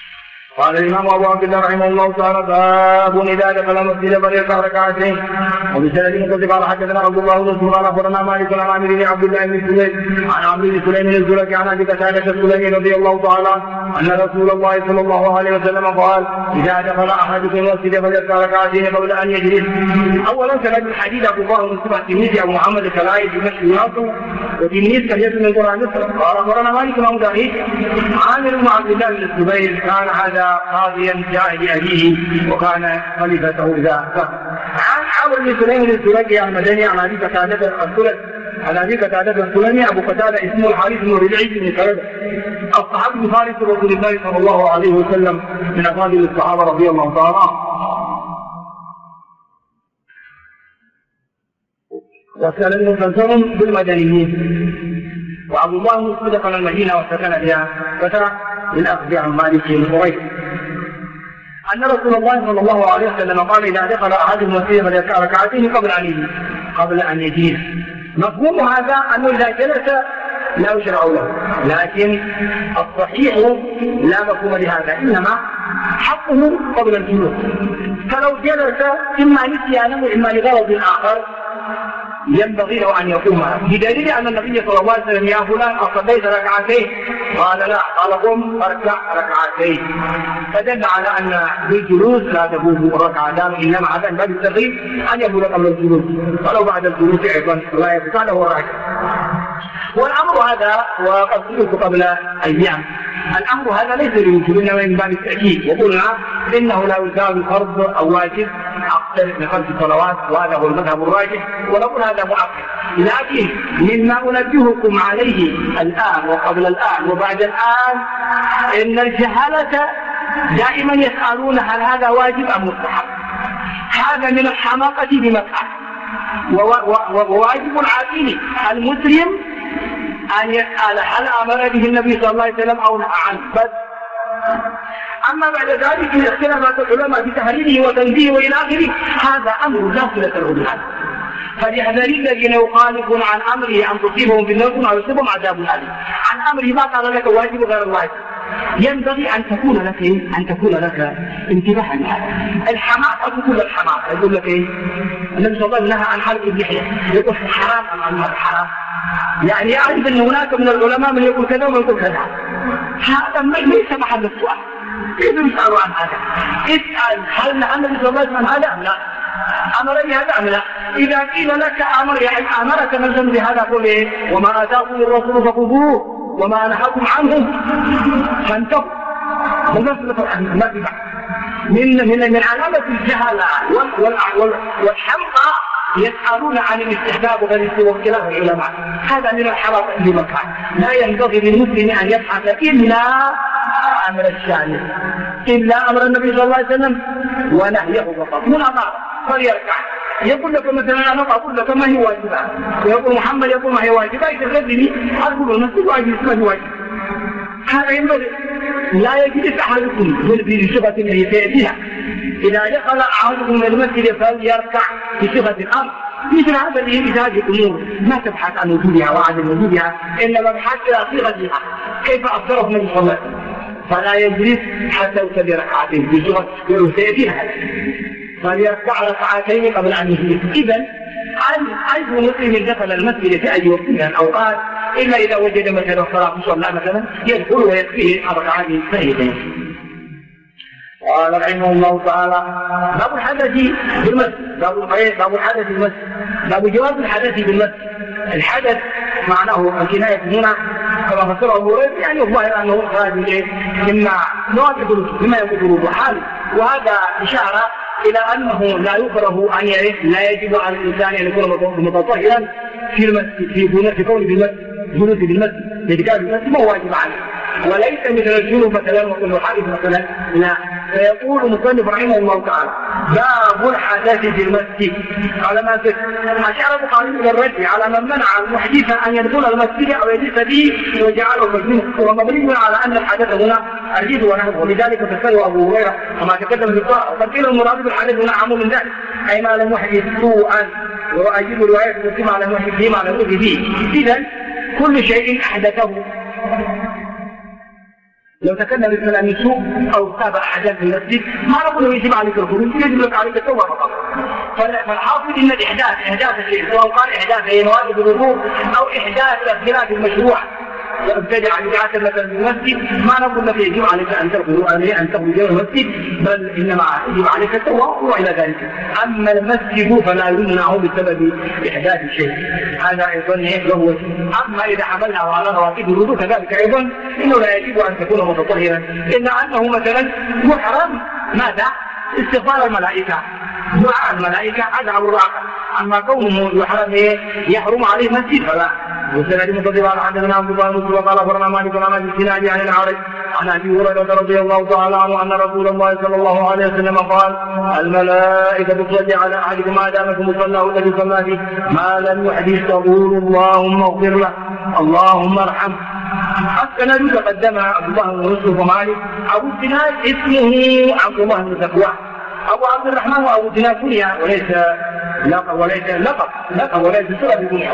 قال الإمام أبو عبد الله رحمه الله تعالى باب إذا دخل المسجد فليركع ركعتين. وبسند متصل قال حدثنا عبد الله بن مسعود قال اخبرنا مالك عن عامر بن عبد الله بن سليم عن عمرو بن سليم الزرقي عن ابي قتاده السلمي رضي الله تعالى ان رسول الله صلى الله عليه وسلم قال اذا دخل احدكم المسجد فليركع ركعتين قبل ان يجلس. اولا سند الحديث ابو بكر بن سبع تلميذ ابو محمد الكلائي بمشي ناصر وتلميذ كثير من القران قال اخبرنا مالك بن داوود عامر بن عبد الله بن الزبير كان هذا قاضيا جاء لابيه وكان خليفته اذا عن عمرو بن سليم الزرقي المدني عن ابي قتاده السلمي ابو قتاده اسمه الحارث بن ربيعي بن كلب الصحابي فارس رسول الله صلى الله عليه وسلم من افاضل الصحابه رضي الله تعالى عنهم. وكان مسلسل بالمدنيين وابو الله مسعود دخل المدينه وسكن فيها فتره للاخذ عن مالك بن قريش ان رسول الله صلى الله عليه وسلم قال اذا دخل احدكم المسجد فليركع ركعتين قبل ان يجلس. مفهوم هذا انه اذا جلس لا يشرع له، لكن الصحيح لا مفهوم لهذا، انما حقه قبل الجلوس. فلو جلس اما نسيانه واما لغرض اخر ينبغي له ان يقوم، بدليل ان النبي صلى الله عليه وسلم يا فلان اصليت ركعتين؟ قال لا، قال قم اركع ركعتين، فدل على ان بالجلوس لا تفوت ركعتان، انما هذا من باب الترغيب ان يكون قبل الجلوس، ولو بعد الجلوس ايضا لا يبقى له الركعه. والامر هذا وقد قلت قبل ايام الامر هذا ليس للوجوب انما من باب التاكيد، وقلنا انه لا يزال فرض او واجب اكثر من 5 صلوات، وهذا هو المذهب الراجح، ونقول هذا مؤكد. لكن مما انبهكم عليه الان وقبل الان وبعد الان ان الجهله دائما يسالون هل هذا واجب ام مستحب. هذا من الحماقه بمكان، وواجب العاقل المسلم أن يسأل هل أمر به النبي صلى الله عليه وسلم أو نهى عنه بس. أما بعد ذلك اختلافات العلماء في تحريمه وتنزيهه وإلى آخره هذا أمر لا صلة له بهذا. فليحذر الذين يخالفون عن أمره أن تصيبهم بالنار أو يصيبهم عذاب أليم. عن أمره ما قال لك واجب غير الواجب. ينبغي أن تكون لك انتباها لهذا. الحماقة كل الحماقة يقول لك إيه؟ النبي صلى الله عليه وسلم نهى عن حلق اللحية، يقول حرام أم عن حرام؟ يعني يعرف أن هناك من العلماء من يقول كذا ومن يقول كذا. هذا ليس محل السؤال. كيف يسألوا عن هذا؟ اسأل هل نهى النبي صلى الله عليه وسلم هذا أم لا؟ أمر بهذا أم لا؟ إذا قيل لك أمر يعني أمرك من بهذا قل إيه؟ وما آتاكم الرسول فخذوه وما نهاكم عنه فانتهوا. من علامة الجهالة والحمقى يسألون عن الاستحباب وغير واختلاف العلماء. هذا من الحرام بمكان. لا ينبغي للمسلم أن يبحث إلا أمر الشارع، إلا أمر النبي صلى الله عليه وسلم ونهيه فقط. من أمر فليركع. يقول لك مثلا أنا أقول لك ما هي واجبة، ويقول محمد يقول ما هي واجبة، يتغذني أقول له نسيب واجب ما هي واجب. هذا ينبغي. لا يجلس أحدكم بصفة التي فيها. إذا دخل أحدكم من المسجد فليركع بصفة الأمر. مثل هذا الإنتاج الأمور ما تبحث عن وجودها وعدم وجودها، إنما تبحث عن صيغتها كيف أصدره النبي صلى الله عليه وسلم. فلا يجلس حتى يصلي ركعتين بصيغة فيها، فليركع ركعتين قبل أن يجلس. إذن أي مسلم دخل المسجد في أي وقت من الأوقات إلا إذا وجد مثلا صلاة مصلى مثلا يدخل ويكفيه ركعات سيدين. قال رحمه الله تعالى باب الحدث بالمسجد، باب الحدث بالمسجد، باب جواز الحدث بالمسجد. الحدث معناه الكناية هنا كما فسره أبو هريرة، يعني الظاهر أنه خارج مما مما يقول حال، وهذا إشارة إلى أنه لا يكره أن لا يجب على الإنسان أن يكون متطهرا في المسجد، في كونه في المسجد، جلوس في المسجد، اعتكاف في المسجد ما هو واجب عليه، وليس مثل الجنوب مثلا وكل حادث مثلا، لا. فيقول المصنف رحمه الله تعالى باب الحدث في المسجد. قال ما أشار البخاري إلى الرد على من منع المحدث أن يدخل المسجد أو يجلس فيه وجعله مسجدا، ومبني على أن الحدث هنا الجد ونحوه، ولذلك فسره أبو هريرة كما تقدم في القراءة. وقد قيل المراد بالحدث هنا عام من ذلك، أي ما لم يحدث سوءا، وأجيب رواية مسلم على المحدث فيه ما لم يحدث فيه. إذن كل شيء أحدثه لو تكلم بالكلام سوء أو تابع أحداث في المسجد ما نقول له يجب عليك الخروج، يجب لك عليك التوبة فقط. فالحاصل إن إحداث الشيء سواء قال إحداث نوادي الوضوء أو إحداث الأخلاق المشروعة ابتدع بدعة مثلا في المسجد، ما نقول لك يجب عليك أن تخرج من المسجد، بل إنما يجب عليك التوبة وإلى ذلك. أما المسجد فلا يمنع بسبب إحداث الشيء، هذا أيضا له. أما إذا حملنا على رواتب الوضوء كذلك أيضا إنه لا يجب أن تكون متطهرا، إلا أنه مثلا محرم ماذا؟ استغفار الملائكة، دعاء الملائكة، هذا أمر واقع. أما كونه يحرم عليه المسجد فلا. والسند المنتظر على حدثنا عبد الله بن وقال أخبرنا مالك عن أبي الزناد عن الأعرج عن أبي هريرة رضي الله تعالى عنه أن رسول الله صلى الله عليه وسلم قال: الملائكة تصلي على أحدكم ما دام في مصلاه الذي صلى فيه ما لم يحدث تقول اللهم اغفر له اللهم ارحمه. السند تقدم عبد الله بن يوسف ومالك. أبو الزناد اسمه عبد الله بن ذكوان، أبو عبد الرحمن وأبو الزناد كنية وليس لقب وليس سورة الكنية.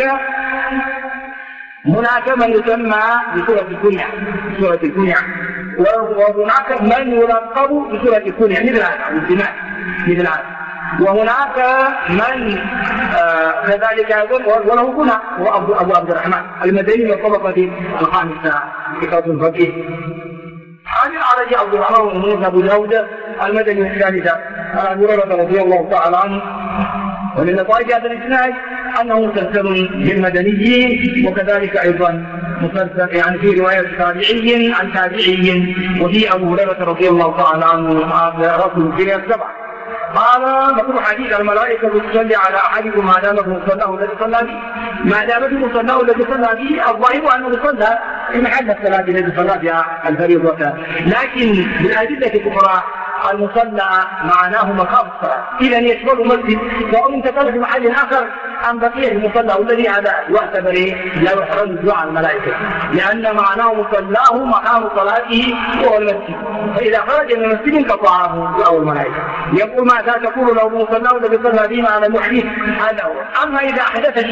هناك من يسمى بسورة الكنية وهناك من يلقب بسورة الكنية مثل هذا. وهناك من كذلك أيضا وله كنى هو أبو عبد الرحمن المدني من الطبقة الخامسة في قول الفقيه. عن الأعرج عبد الرحمن بن موسى أبو داود المدني الثالثة عن أبي هريرة رضي الله تعالى عنه. ومن نتائج هذا الإسناد أنه مسلسل بالمدني، وكذلك أيضا مسلسل يعني في رواية تابعي عن تابعي، وفي أبو هريرة رضي الله تعالى عنه رسول في السبع. قال نقول حديث الملائكة تصلي على أحدكم ما دام في مصلاه الذي صلى فيه. ما دام في مصلاه الذي صلى فيه الظاهر أنه صلى في محل الصلاة الذي صلى فيها الفريضة، لكن بالأدلة الأخرى المصلى معناه مقام الصلاة، إذا يشمل مسجد وأن انتقل في محل آخر عن بقية المصلى الذي هذا يعتبر لا يحرم دعاء الملائكة، لأن معناه مصلاه مقام صلاته وهو المسجد، فإذا خرج من المسجد انقطعه دعاء الملائكة. يقول ماذا تقول لو مصلاه الذي صلى فيه على المحدث؟ هذا هو. أما إذا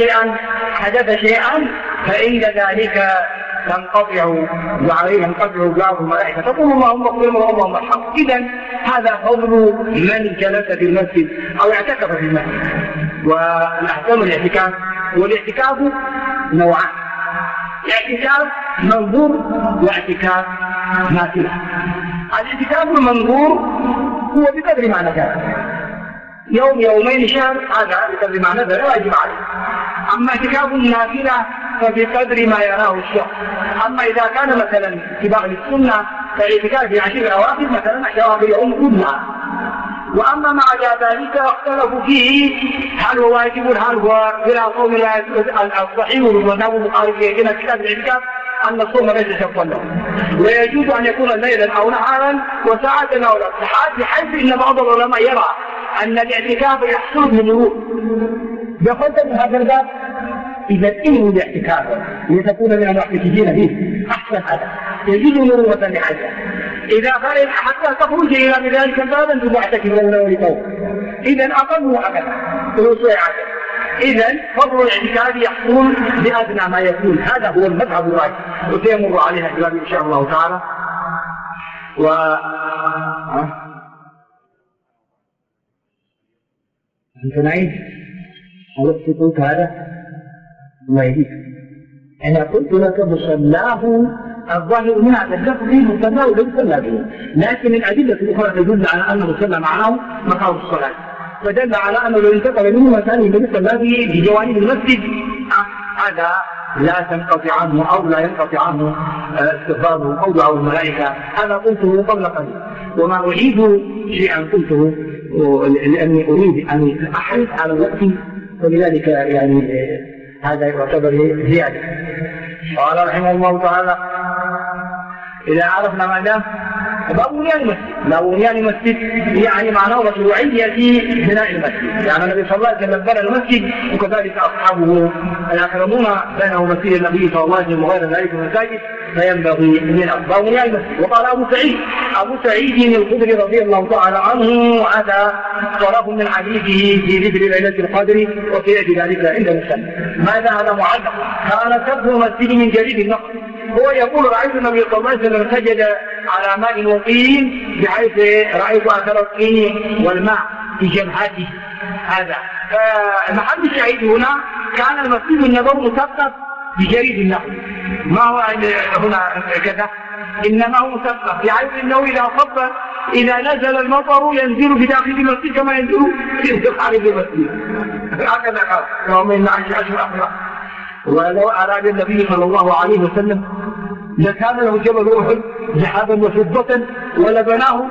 حدث شيئا فإن ذلك تنقطع دعاء الملائكة، تقول اللهم اغفر له اللهم ارحمه. إذا هذا فضل من جلس في المسجد أو اعتكف في المسجد. والأحكام الاعتكاف، والاعتكاف نوعان: اعتكاف منظور واعتكاف نافلة. الاعتكاف المنظور هو بقدر ما نزل، يوم يومين شهر، هذا بقدر ما نزل لا يجب عليه. أما اعتكاف النافلة فبقدر ما يراه الشخص. أما إذا كان مثلا اتباع للسنة فالاعتكاف في 10 أواخر مثلا 10 أواخر يوم كلها. وأما مع ذلك اختلفوا فيه هل هو واجب هل هو بلا صوم. الصحيح والمذهب المخالف في كتاب الاعتكاف أن الصوم ليس شرطا له، ويجوز أن يكون ليلا أو نهارا وساعة أو لا، بحيث أن بعض العلماء يرى أن الاعتكاف يحصل بالمرور. بقلت من هذا الباب إذا إنه الاعتكاف لتكون من المعتكفين فيه أحسن هذا يجوز مروة لحاجة. إذا قال حتى تخرج إلى ذلك الباب أنت معتكف له ولتوب، إذا أقل هكذا فلوسه عادة. إذا فضل الاعتكاف يحصل بأدنى ما يكون، هذا هو المذهب الراجح وسيمر عليها الكلام إن شاء الله تعالى. أنت نعيد ألست قلت هذا؟ الله يهديك. أنا قلت لك مصلاه الظاهر منها تدخل فيه مصلاه الذي صلى به، لكن الأدلة الأخرى تدل على أن المصلى معناه مقام الصلاة، فدل على أنه لو انتقل منه مكان الذي صلى به بجوانب المسجد هذا لا تنقطع عنه أو لا ينقطع عنه استغفاره أو دعاء الملائكة. هذا قلته قبل قليل، وما أريد شيئا قلته لأني أريد أن أحرص على الوقت، ولذلك يعني هذا يعتبر زيادة. قال رحمه الله تعالى: إذا عرفنا ماذا؟ باب بنيان المسجد. باب بنيان المسجد يعني معناه مشروعية بناء المسجد، يعني النبي صلى الله عليه وسلم بنى المسجد وكذلك أصحابه الأكرمون بنوا مسجد النبي صلى الله عليه وسلم وغير ذلك من المساجد، فينبغي بناء باب بنيان المسجد. وقال أبو سعيد الخدري رضي الله تعالى عنه، هذا طرف من حديثه في ذكر ليلة القدر وسيأتي ذلك عند مسلم. ماذا هذا معلق؟ كان سقف المسجد من جريد النقل، هو يقول رأيت النبي صلى الله عليه وسلم سجد على ماء وطين بحيث رأيت أثر الطين والماء في جبهته هذا. فمحل الشهيد هنا كان المسجد النبوي مثقف بجريد النخل، ما هو هنا كذا، إنما هو مثقف يعني أنه إذا نزل المطر ينزل في داخل المسجد كما ينزل في خارج المسجد. هكذا قال يوم إن عشر أخلاق. ولو أراد النبي صلى الله عليه وسلم لكان له جبل أحد ذهبا وفضة ولبناه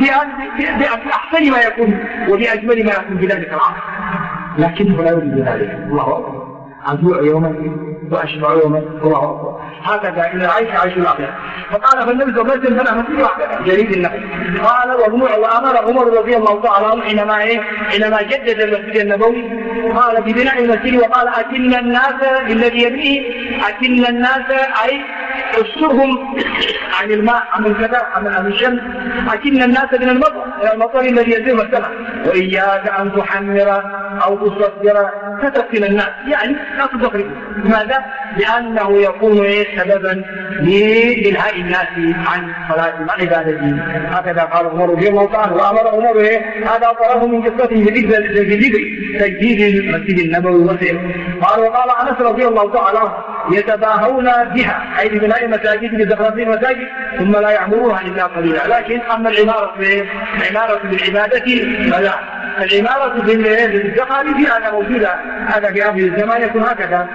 بأحسن ما يكون وبأجمل ما يكون في ذلك العصر، لكنه لا يريد ذلك. الله أكبر، أجوع يوما وأشبع يوما. الله أكبر. هكذا إن عيش الأخير. فقال فالنبي صلى الله عليه وسلم فلا مسجد وحده جريد النخل. قال وأمر عمر رضي الله تعالى عنه حينما جدد المسجد النبوي قال ببناء المسجد وقال أكن الناس الذي يبنيه، أكن الناس أي اشترهم عن الماء عن الكذا عن الشمس، أكن الناس من المطر الذي ينزل السماء، وإياك أن تحمر أو تصدر فتفتن الناس، يعني لا تزخرف. لماذا؟ لأنه يكون سببا لإلهاء الناس عن صلاة عبادته. هكذا قال عمر رضي الله تعالى. وأمر عمر هذا طرف من قصته بذكر تجديد المسجد النبوي وسعه. قال وقال أنس رضي الله تعالى يتباهون بها أي ببناء المساجد بزخرفة المساجد ثم لا يعمروها إلا قليلا. لكن أما العمارة بالعبادة فلا، العمارة بالزخارف هذا موجودة، هذا في هذه الزمان يكون هكذا.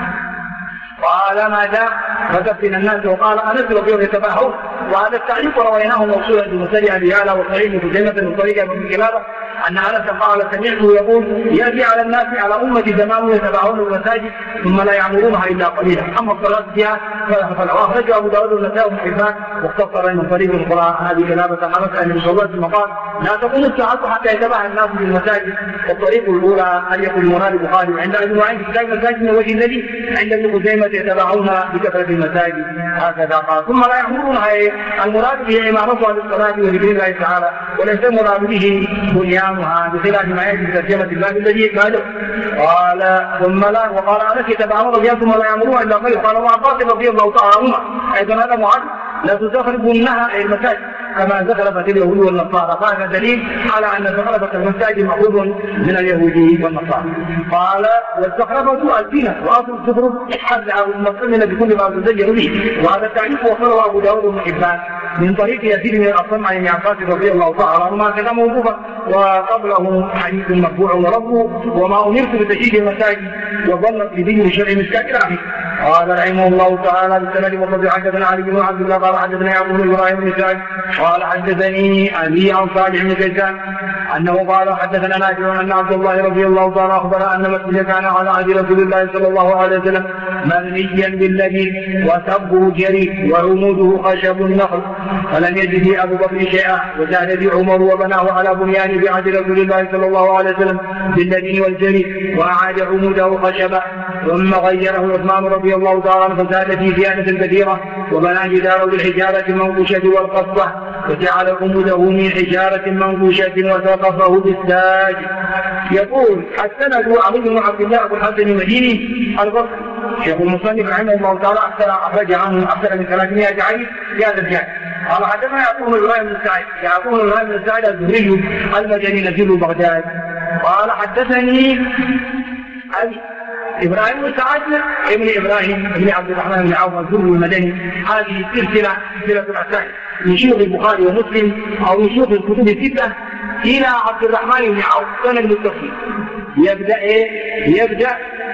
قال ماذا؟ فتفتن الناس. وقال أنس رضي الله يتباهون. وهذا التعليق رويناه موصولا بمسألة أبي هالة وسعيد بن خزيمة من طريق ابن كلابة أن أنس قال سمعته يقول يأتي على الناس على أمة زمان يتباهون المساجد ثم لا يعمرونها إلا قليلا. أما الصلاة فيها فأخرجه أبو داود والنسائي بن حبان واختصر من طريق القراء هذه كلابة حدث أن صلى الله عليه وسلم قال لا تقوم الساعة حتى يتباهى الناس بالمساجد. والطريق الأولى أن يكون المراد البخاري عند ابن معين في كتاب المساجد من الوجه الذي عند ابن خزيمة يتباهون بكثرة المساجد. هكذا قال ثم لا يعمرونها المراد به عمارتها للصلاة وذكر الله تعالى، وليس المراد به بنيانها بخلاف ما يجب ترجمة الباب الذي بعده. قال ثم لا. وقال أنس يتباهون بها ثم لا يعمرونها إلا قليلا. قال ابن عباس رضي الله تعالى عنهما أيضا هذا معد لا تزخرفنها أي المساجد كما زخرفت اليهود والنصارى. فهذا دليل على أن زخرفة المساجد مأخوذ من اليهود والنصارى. قال والزخرفة الزينة وأصل الزخرف حد أو المصمم بكل ما تزين به. وهذا التعريف وصله أبو داود بن حبان من طريق يزيد بن الأصم عن ابن عباس رضي الله تعالى عنهما كذا موقوفا وقبله حديث مرفوع وربه وما أمرت بتشييد المساجد وظنت بدين شرع مسكاكرة. قال رحمه الله تعالى بالسند والرضي حدثنا علي بن عبد الله قال حدثنا يعقوب بن ابراهيم بن سعد قال حدثني ابي عن صالح بن كيسان انه قال حدثنا نافع ان عبد الله رضي الله تعالى اخبر ان مسجد كان على عهد رسول الله صلى الله عليه وسلم مبنيا بالذي وسبه جري وعموده خشب النخل فلم يجد في ابو بكر شيئا وزاد به عمر وبناه على بنيان بعهد رسول الله صلى الله عليه وسلم بالذي والجري واعاد عموده خشبا ثم غيره عثمان رضي الله تعالى عنه فزاد في زياده كثيره وبنى جداره بالحجاره المنقوشه والقصه وجعل عموده من حجاره منقوشه وسقفه بالساج. يقول السند علي بن عبد الله ابو الحسن المديني البصري شيخ المصنف رحمه الله تعالى اخرج عنه اكثر من 300 حديث في هذا الجانب. قال حدثنا يعقوب بن ابراهيم بن سعد يعقوب بن ابراهيم بن سعد الزهري المدني نزيل بغداد. قال حدثني إبراهيم بن سعد ابن إبراهيم بن عبد الرحمن بن عوف الزهري المدني. هذه سلسلة الأسانيد من شيوخ البخاري ومسلم أو من شيوخ الكتب الستة إلى عبد الرحمن بن عوف سند التفصيل. يبدأ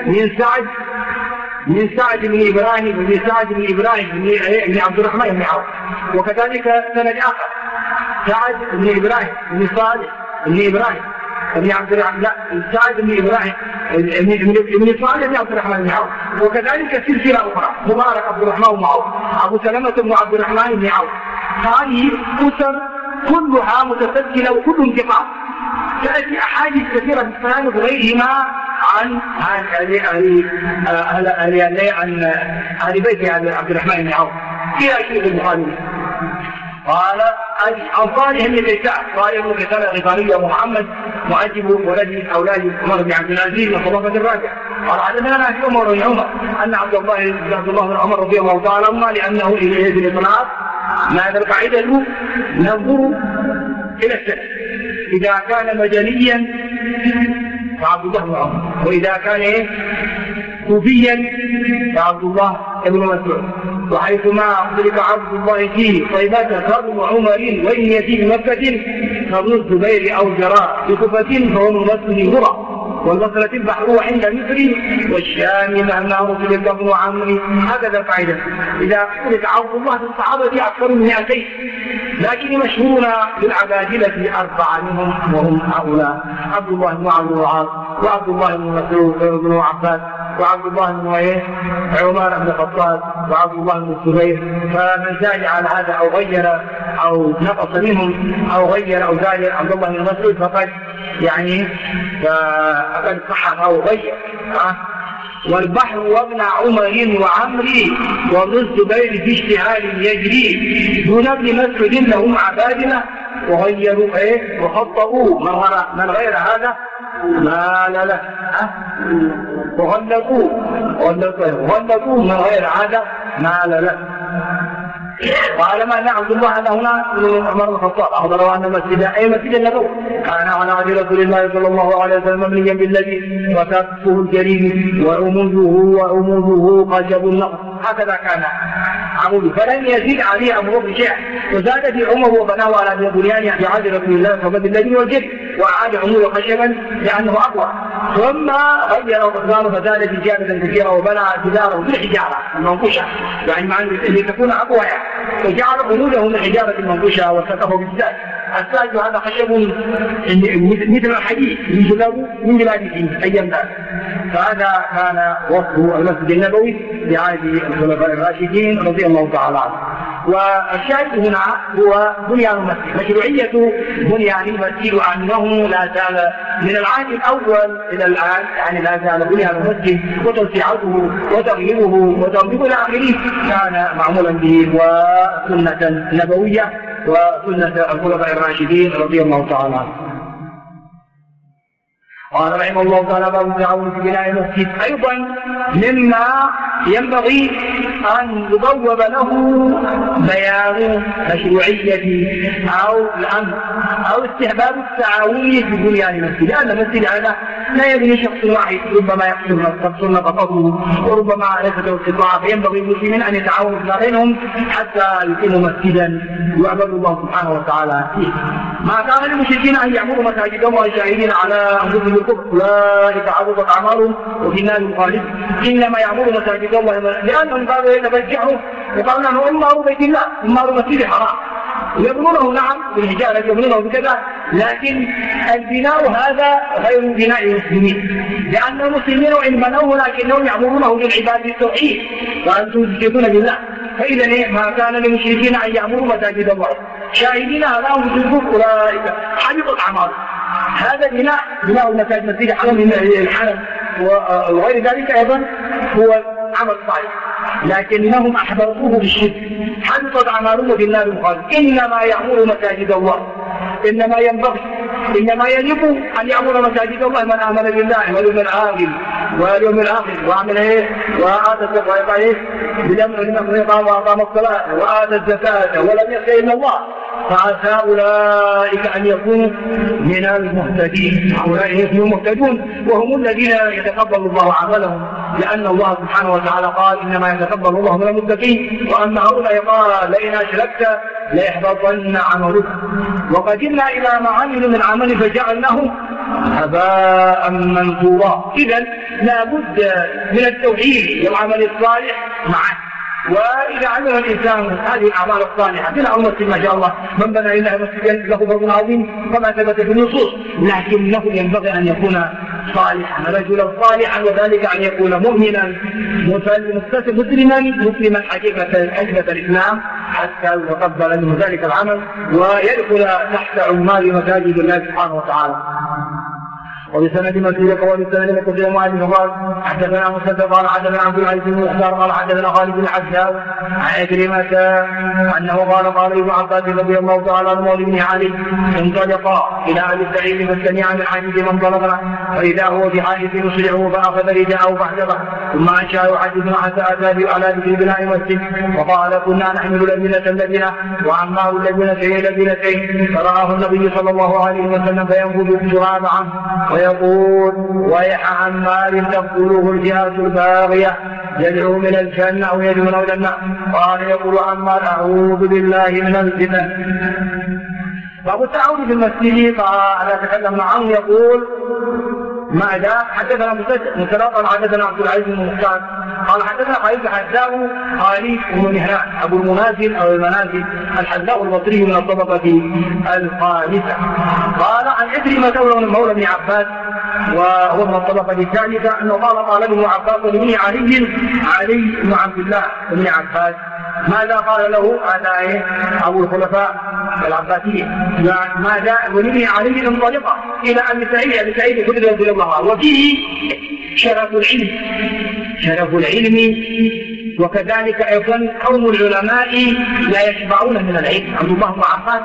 من سعد بن إبراهيم بن عبد الرحمن بن عوف، وكذلك سند آخر سعد بن إبراهيم بن صالح بن إبراهيم بن عبد الرحمن سعد بن إبراهيم بن صالح بن عبد الرحمن بن عوف، وكذلك سلسلة أخرى مبارك عبد الرحمن بن عوف أبو سلمة بن عبد الرحمن بن عوف. هذه أسر كلها متسلسلة وكل انتقاء. تأتي أحاديث كثيرة بالسنن وغيرهما عن أهل بيت عبد الرحمن بن عوف في شيخ البخاري. قال عن صالح بن كيسان صالح بن كيسان الغفاري محمد مؤدب ولد أولاد عمر بن عبد العزيز من طبقة الرابعة قال حدثنا في عمر بن عمر أن عبد الله بن عمر رضي الله تعالى عنه لأنه إليه بالإطلاق ماذا القاعدة ننظر إلى السنة، إذا كان مدنيا فعبد الله بن عمر، وإذا كان كوفيا فعبد الله بن مسعود. وحيثما أدرك عبد الله فيه طيبة فضل عمر وإن يتي بمكة فضل الزبير أو جراء بكفة فهو المسجد هرى والبصرة البحر عند مصر والشام مهما رسل ابن عمرو. هكذا القاعدة. إذا أدرك عبد الله في الصحابة أكثر من 200، لكن مشهورون بالعبادلة 4 منهم وهم هؤلاء: عبد الله بن عمرو بن العاص، وعبد الله بن مسعود بن عباس، وعبد الله بن عمر بن الخطاب، وعبد الله بن الزبير. فمن زاد على هذا أو غير أو نقص منهم أو غير أو زاد عبد الله بن مسعود فقد فقد صح أو غير. والبحر وابن عمر وعمري وابن الزبير في اجتهاد يجري دون ابن مسعود لهم عبادلة وغيروا وخطئوا من غير هذا ما له وغلقوا من غير هذا ما له. وعلم أن عبد الله هنا من عمر بن الخطاب أخبره أن مسجد النبوي كان على عهد رسول الله صلى الله عليه وسلم مبنيا بالذي وسقفه الجليل وأموده خشب النقص. هكذا كان عموده فلم يزيد عليه أمره بشيء. وزاد في عمر وبناه على بنيانه في عهد رسول الله صلى الله عليه وسلم بالذي والجد وأعاد عموده خشبا لأنه أقوى. ثم غير الغزال فزاد زيادة كثيرة وبنى جداره بالحجارة المنقوشة يعني مع أن تكون أقوى وجعل عموده من حجارة المنقوشة وسقفه بالزاد. الساج هذا خشب مثل الحديد من بلاد أيام ذلك. فهذا كان وصفه المسجد النبوي بعهد الخلفاء الراشدين رضي الله تعالى عنهم. والشاهد هنا هو بنيان المسجد، مشروعية بنيان المسجد أنه لا زال من العهد الأول إلى الآن يعني لا زال بنيان المسجد وتوسعته وتغييره وتنظيفه إلى آخره كان معمولا به وسنة نبوية وسنة الخلفاء الراشدين رضي الله تعالى عنهم. قال رحمه الله تعالى باب التعاون في بناء المسجد. أيضا مما ينبغي أن يبوب له بيان مشروعية أو الأمر أو استحباب التعاون في بنيان المسجد، لأن المسجد هذا لا يبني شخص واحد، ربما يقصر نفقته وربما ليس له استطاعة، فينبغي للمسلمين أن يتعاونوا فيما بينهم حتى يقيموا مسجدا يعبد الله سبحانه وتعالى فيه. ما كان للمشركين أن يعمروا مساجد الله شاهدين على أنفسهم بالكفر أولئك حبطت أعمالهم وفي النار خالدون. إنما يعمروا مساجد الله لأنهم قالوا يتبجعوا وقالوا نحن أمار بيت الله أمار مسجد الحرام يبنونه نعم بالحجارة يبنونه بكذا، لكن البناء هذا غير بناء المسلمين، لأن المسلمين وإن بنوه لكنهم يعمرونه بالعباد بالتوحيد وأنتم تشركون بالله. فإذا ما كان للمشركين أن يعمروا مساجد الله شاهدين على أنفسهم أولئك حبطت أعمالهم. هذا بناء المساجد مسجد الحرام من الحرم وغير ذلك أيضا هو عمل صالح، لكنهم أحبطوه بالشرك حبطت أعمالهم في النار الخالدون. إنما يعمر مساجد الله إنما ينبغي إنما يجب أن يعمر مساجد الله من آمن بالله واليوم الآخر وعمل وآتى الزكاة وأقام الصلاة وآتى الزكاة ولم يخش إلا الله فعسى أولئك أن يكونوا من المهتدين. أولئك يكونوا مهتدون وهم الذين يتقبل الله عملهم، لأن الله سبحانه وتعالى قال إنما يتقبل الله من المتقين، وأما هؤلاء قال لئن أشركت ليحبطن عملك وقدمنا إلى ما عملوا من عمل فجعلناه هباء منثورا. إذن لا بد من التوحيد والعمل الصالح معا. وإذا عمل الإنسان هذه الأعمال الصالحة بناء المسجد ما شاء الله من بنى لله مسجدا له فضل عظيم كما ثبت في النصوص، لكنه ينبغي أن يكون صالحا رجلا صالحا، وذلك أن يكون مؤمنا مسلما حقيقة الإسلام حتى يتقبل منه ذلك العمل ويدخل تحت عمال مساجد الله سبحانه وتعالى. وبسند مسيرك وبسند كثير معين قال حدثنا مسدد قال حدثنا عبد العزيز بن مختار قال حدثنا خالد بن حجاج عن عكرمة انه قال ابن عباس رضي الله تعالى عنه وابن علي انطلقا الى ابي سعيد فاستمع من حديث من طلبنا فاذا هو بحادث يسرعه فاخذ رداءه فاحجبه ثم انشا يحدثنا حتى اتى على ذكر بناء مسجد وقال كنا نحمل لبنة وعمار لبنتين فرآه النبي صلى الله عليه وسلم فينفذ التراب عنه ويقول ويح عمار تقتله الفئة الباغية يدعو من الجنة أو يدعو من الجنة. قال يقول عمار أعوذ بالله من الفتن. فأبو التعاون في المسجد قال تكلم عنه يقول ماذا حدثنا مسدد قال حدثنا عبد العزيز بن مختار قال حدثنا خالد حداه خالد بن مهران ابو المنازل او المنازل الحداء البصري من الطبقه الخامسه. قال عن عكرمة مولى بن عباس وهو من الطبقه الثالثه انه قال ابن عباس بن علي بن عبد الله بن عباس ماذا قال له هذا ابو الخلفاء العباسية ماذا ولبن علي انطلقا الى ابي سعيد الخدري رضي الله عنه وفيه شرف العلم وكذلك ايضا كون العلماء لا يشبعون من العلم. عبد الله بن عباس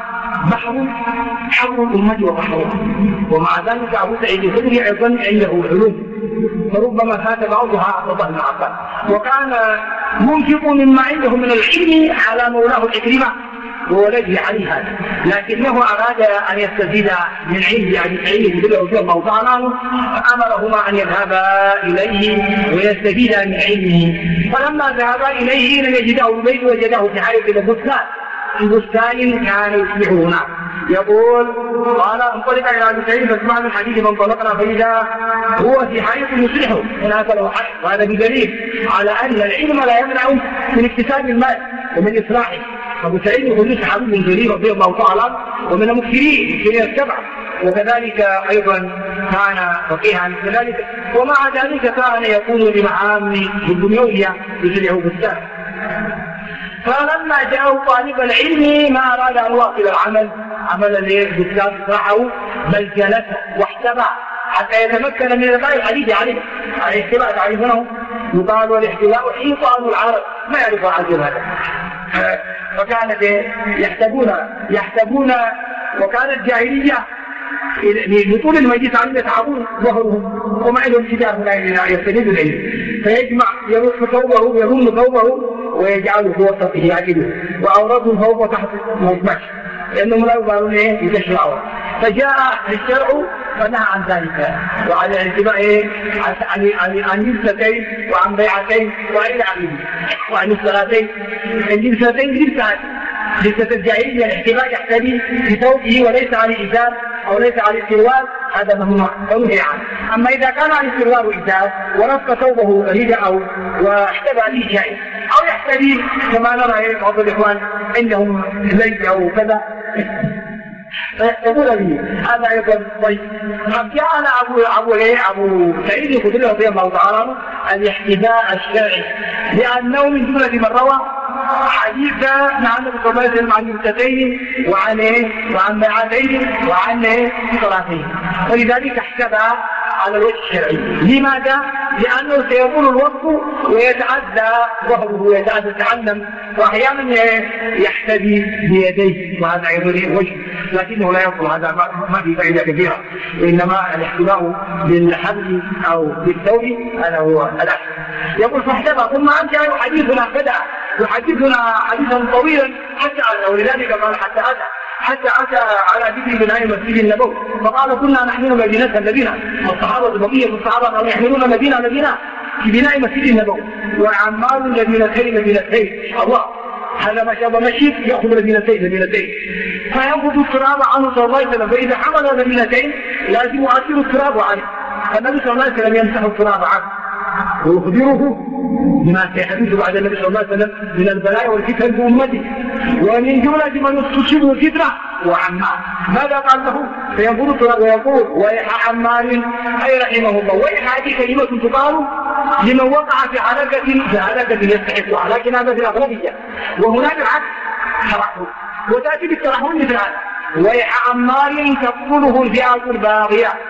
حبر الامه وبحرها ومع ذلك ابو سعيد الخدري ايضا عنده العلوم فربما فات بعضها عبد الله بن عباس وكان منفق مما عنده من العلم على مولاه عكرمة وولده علي هذا لكنه أراد أن يستزيد من علم يعني علمه بالعلم الله تعالى فأمرهما أن يذهبا إليه ويستزيدا من علمه. فلما ذهبا إليه لم يجده البيت وجده في حائط البستان كان يصبح هناك. يقول قال انطلق الى ابي سعيد فاسمع من حديث من طلقنا فاذا هو في حيث يصلحه ان اكله حق. وهذا بدليل على ان العلم لا يمنع من اكتساب المال ومن اصلاحه. ابو سعيد الخدري صحابي جليل رضي الله تعالى ومن المكثرين السبعه وكذلك ايضا كان فقيها كذلك ومع ذلك كان يكون لمعام الدنيويه يصلح بستان. فلما جاءه طالب العلم ما أراد أن يواصل عمل البستان صاحه بل جلس واحتبى حتى يتمكن من إلقاء الحديث عليه. الاحتباء تعرفونه يقال والاحتباء حيطان العرب ما يعرف عنه هذا. فكانت يحتبون وكانت جاهلية لطول المجلس عن يتعبون ظهرهم وما عندهم شجار لا يستجيب العلم فيجمع يرص ثوبه يضم ثوبه ويجعله في وسطه يعجله وأورده فوق تحت ما يسمعش لأنهم لا يبالون يتشرعوا. فجاء الشرع فنهى عن ذلك وعن الانتباه عن جلستين وعن بيعتين وعن الصلاتين. الجلستين جلسة الجاهلية الاحتباء يحتمي بثوبه وليس عليه إزار أو ليس عليه سروال هذا ممنوع فنهي عنه. أما إذا كان عليه سروال وإزار ورفق ثوبه رداءه واحتبى به شيء أو يحتمي كما نرى بعض الإخوان عندهم ليل أو كذا فيقول لي هذا أيضا طيب. قد جعل أبو سعيد الخدري رضي الله تعالى الاحتباء الشرعي لأنه من جملة من روى حديث عن النبي صلى الله عليه وسلم عن جلستين وعن بيعتين وعن صلاتين ولذلك احتبى على الوجه الشرعي. لماذا؟ لأنه سيطول الوقت ويتعدى ظهره ويتعدى التعلم وأحيانا يحتبي بيديه وهذا يضر وجه لكنه لا يطول هذا ما في فائدة كبيرة وإنما الاحتباء بالحبل أو بالثوب هذا هو الأحسن. يقول فاحتبى ثم أنت حديثنا بدأ يحدثنا حديثا طويلا ولذلك قال حتى أتى على ذكر بناء المسجد النبوي فقال كنا نحمل مدينة والصحابة بقية الصحابة كانوا يحملون مدينة في بناء مسجد النبوي وعمار مدينتين الله هذا ما شاء الله مشي يأخذ مدينتين فينفذ التراب عنه صلى الله عليه وسلم فإذا حمل مدينتين لازم يؤثر التراب عنه فالنبي صلى الله عليه وسلم يمسح التراب عنه ويخبره بما سيحدث بعد النبي صلى الله عليه وسلم من البلاء والفتن بأمته ومن جملة من يستشهد الفتنة وعمار. ماذا قال له؟ فينظر التراب ويقول ويح عمار أي رحمه الله. ويح هذه كلمة تقال لمن وقع في حركة يستحق لكن هذا في الأغلبية وهناك العكس حركه وتأتي بالترحم مثل هذا ويح عمار تقتله الفئة الباغية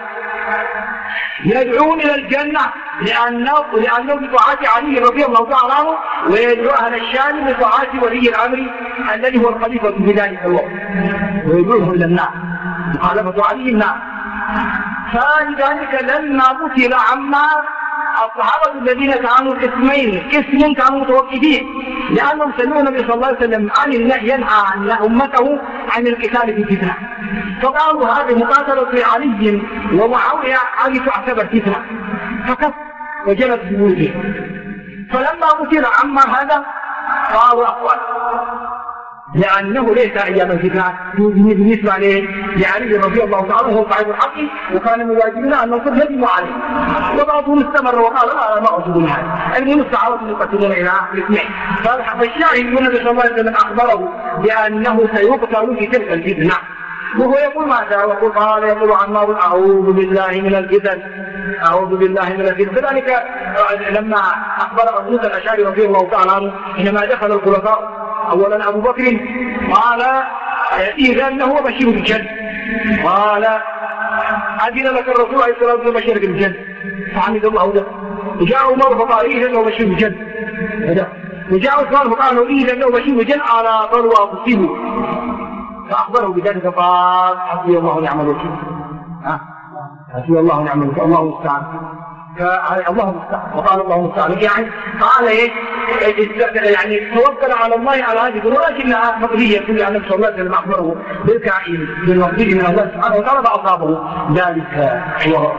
يدعون إلى الجنة لأنه بطاعة علي رضي الله تعالى عنه، ويدعو أهل الشام بطاعة ولي الأمر الذي هو الخليفة في ذلك الوقت، ويدعوهم إلى النار مخالفة علي النار. فلذلك لما قتل عمار الصحابة الذين كانوا قسم كانوا متوقفين، لأنهم سمعوا النبي صلى الله عليه وسلم عن النهي ينهى عن أمته عن القتال في الفتنة، فقالوا هذه مقاتلة علي ومعاوية هذه تعتبر فتنة، فكف وجلت بوجهه. فلما قتل عمار هذا قالوا أقوال، لأنه ليس أيام الفتنة بالنسبة لعلي رضي الله تعالى وهو صاحب الحق، وكان من واجبنا أن ننصر ندموا عليه. وبعضهم استمر وقال أنا ما أقصد هذا، المهم الصحابة يقتلون إلى الاثنين. فالشاهد النبي صلى الله عليه وسلم أخبره بأنه سيقتل في تلك الفتنة، وهو يقول ماذا؟ يقول عمار أعوذ بالله من الفتن، أعوذ بالله من الفتن. كذلك لما أخبر أبو موسى الأشعري رضي الله تعالى عنه حينما دخل الخلفاء أولا أبو بكر قال إذا له بشير بالجنة، قال أذن لك الرسول عليه الصلاة والسلام بشير بالجنة، فحمد الله له. وجاء عمر فقال إذا له بشير بالجنة، وجاء عثمان فقال إذا له بشير بالجنة على ضروا أصيبه، فأخبره بذلك قال حسبي الله ونعم الوكيل، حسبي الله ونعم الوكيل، الله المستعان. الله المستعان، وقال الله المستعان، يعني قال يعني توكل على الله على هذه الامور، لكنها مقضيه كل النبي صلى الله عليه وسلم اخبره بالكائن بالمقدور من الله سبحانه وتعالى فاصابه ذلك هو.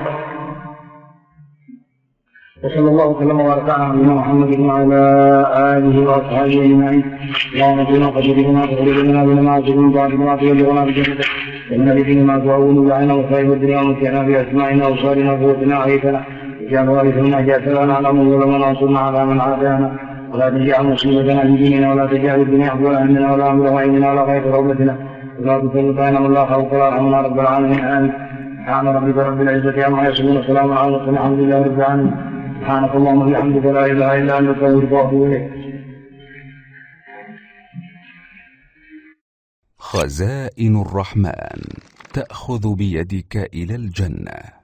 وصلى الله وسلم وبارك على نبينا محمد وعلى اله واصحابه اجمعين. اللهم اجعلنا قديرنا وقديرنا بما تكون تعلمنا وتبلغنا بجنتك ومن الذين ما تعاون بعنا وصائب الدنيا ومتعنا باسماعنا وابصارنا وقوتنا عليكنا، اجعل وارثنا جاءتنا على من ظلمنا وانصرنا على من عادانا، ولا تجعل مصيبتنا في ديننا، ولا تجعل الدنيا اكبر همنا ولا مبلغ علمنا ولا غاية رغبتنا، ولا تسلط علينا من لا خوف ولا رحمنا رب العالمين. امين. سبحان ربك رب العزة عما يصفون وسلام على المرسلين الحمد لله رب العالمين. سبحانك اللهم وبحمدك لا اله الا انت استغفرك واتوب اليك. خزائن الرحمن تأخذ بيدك إلى الجنة.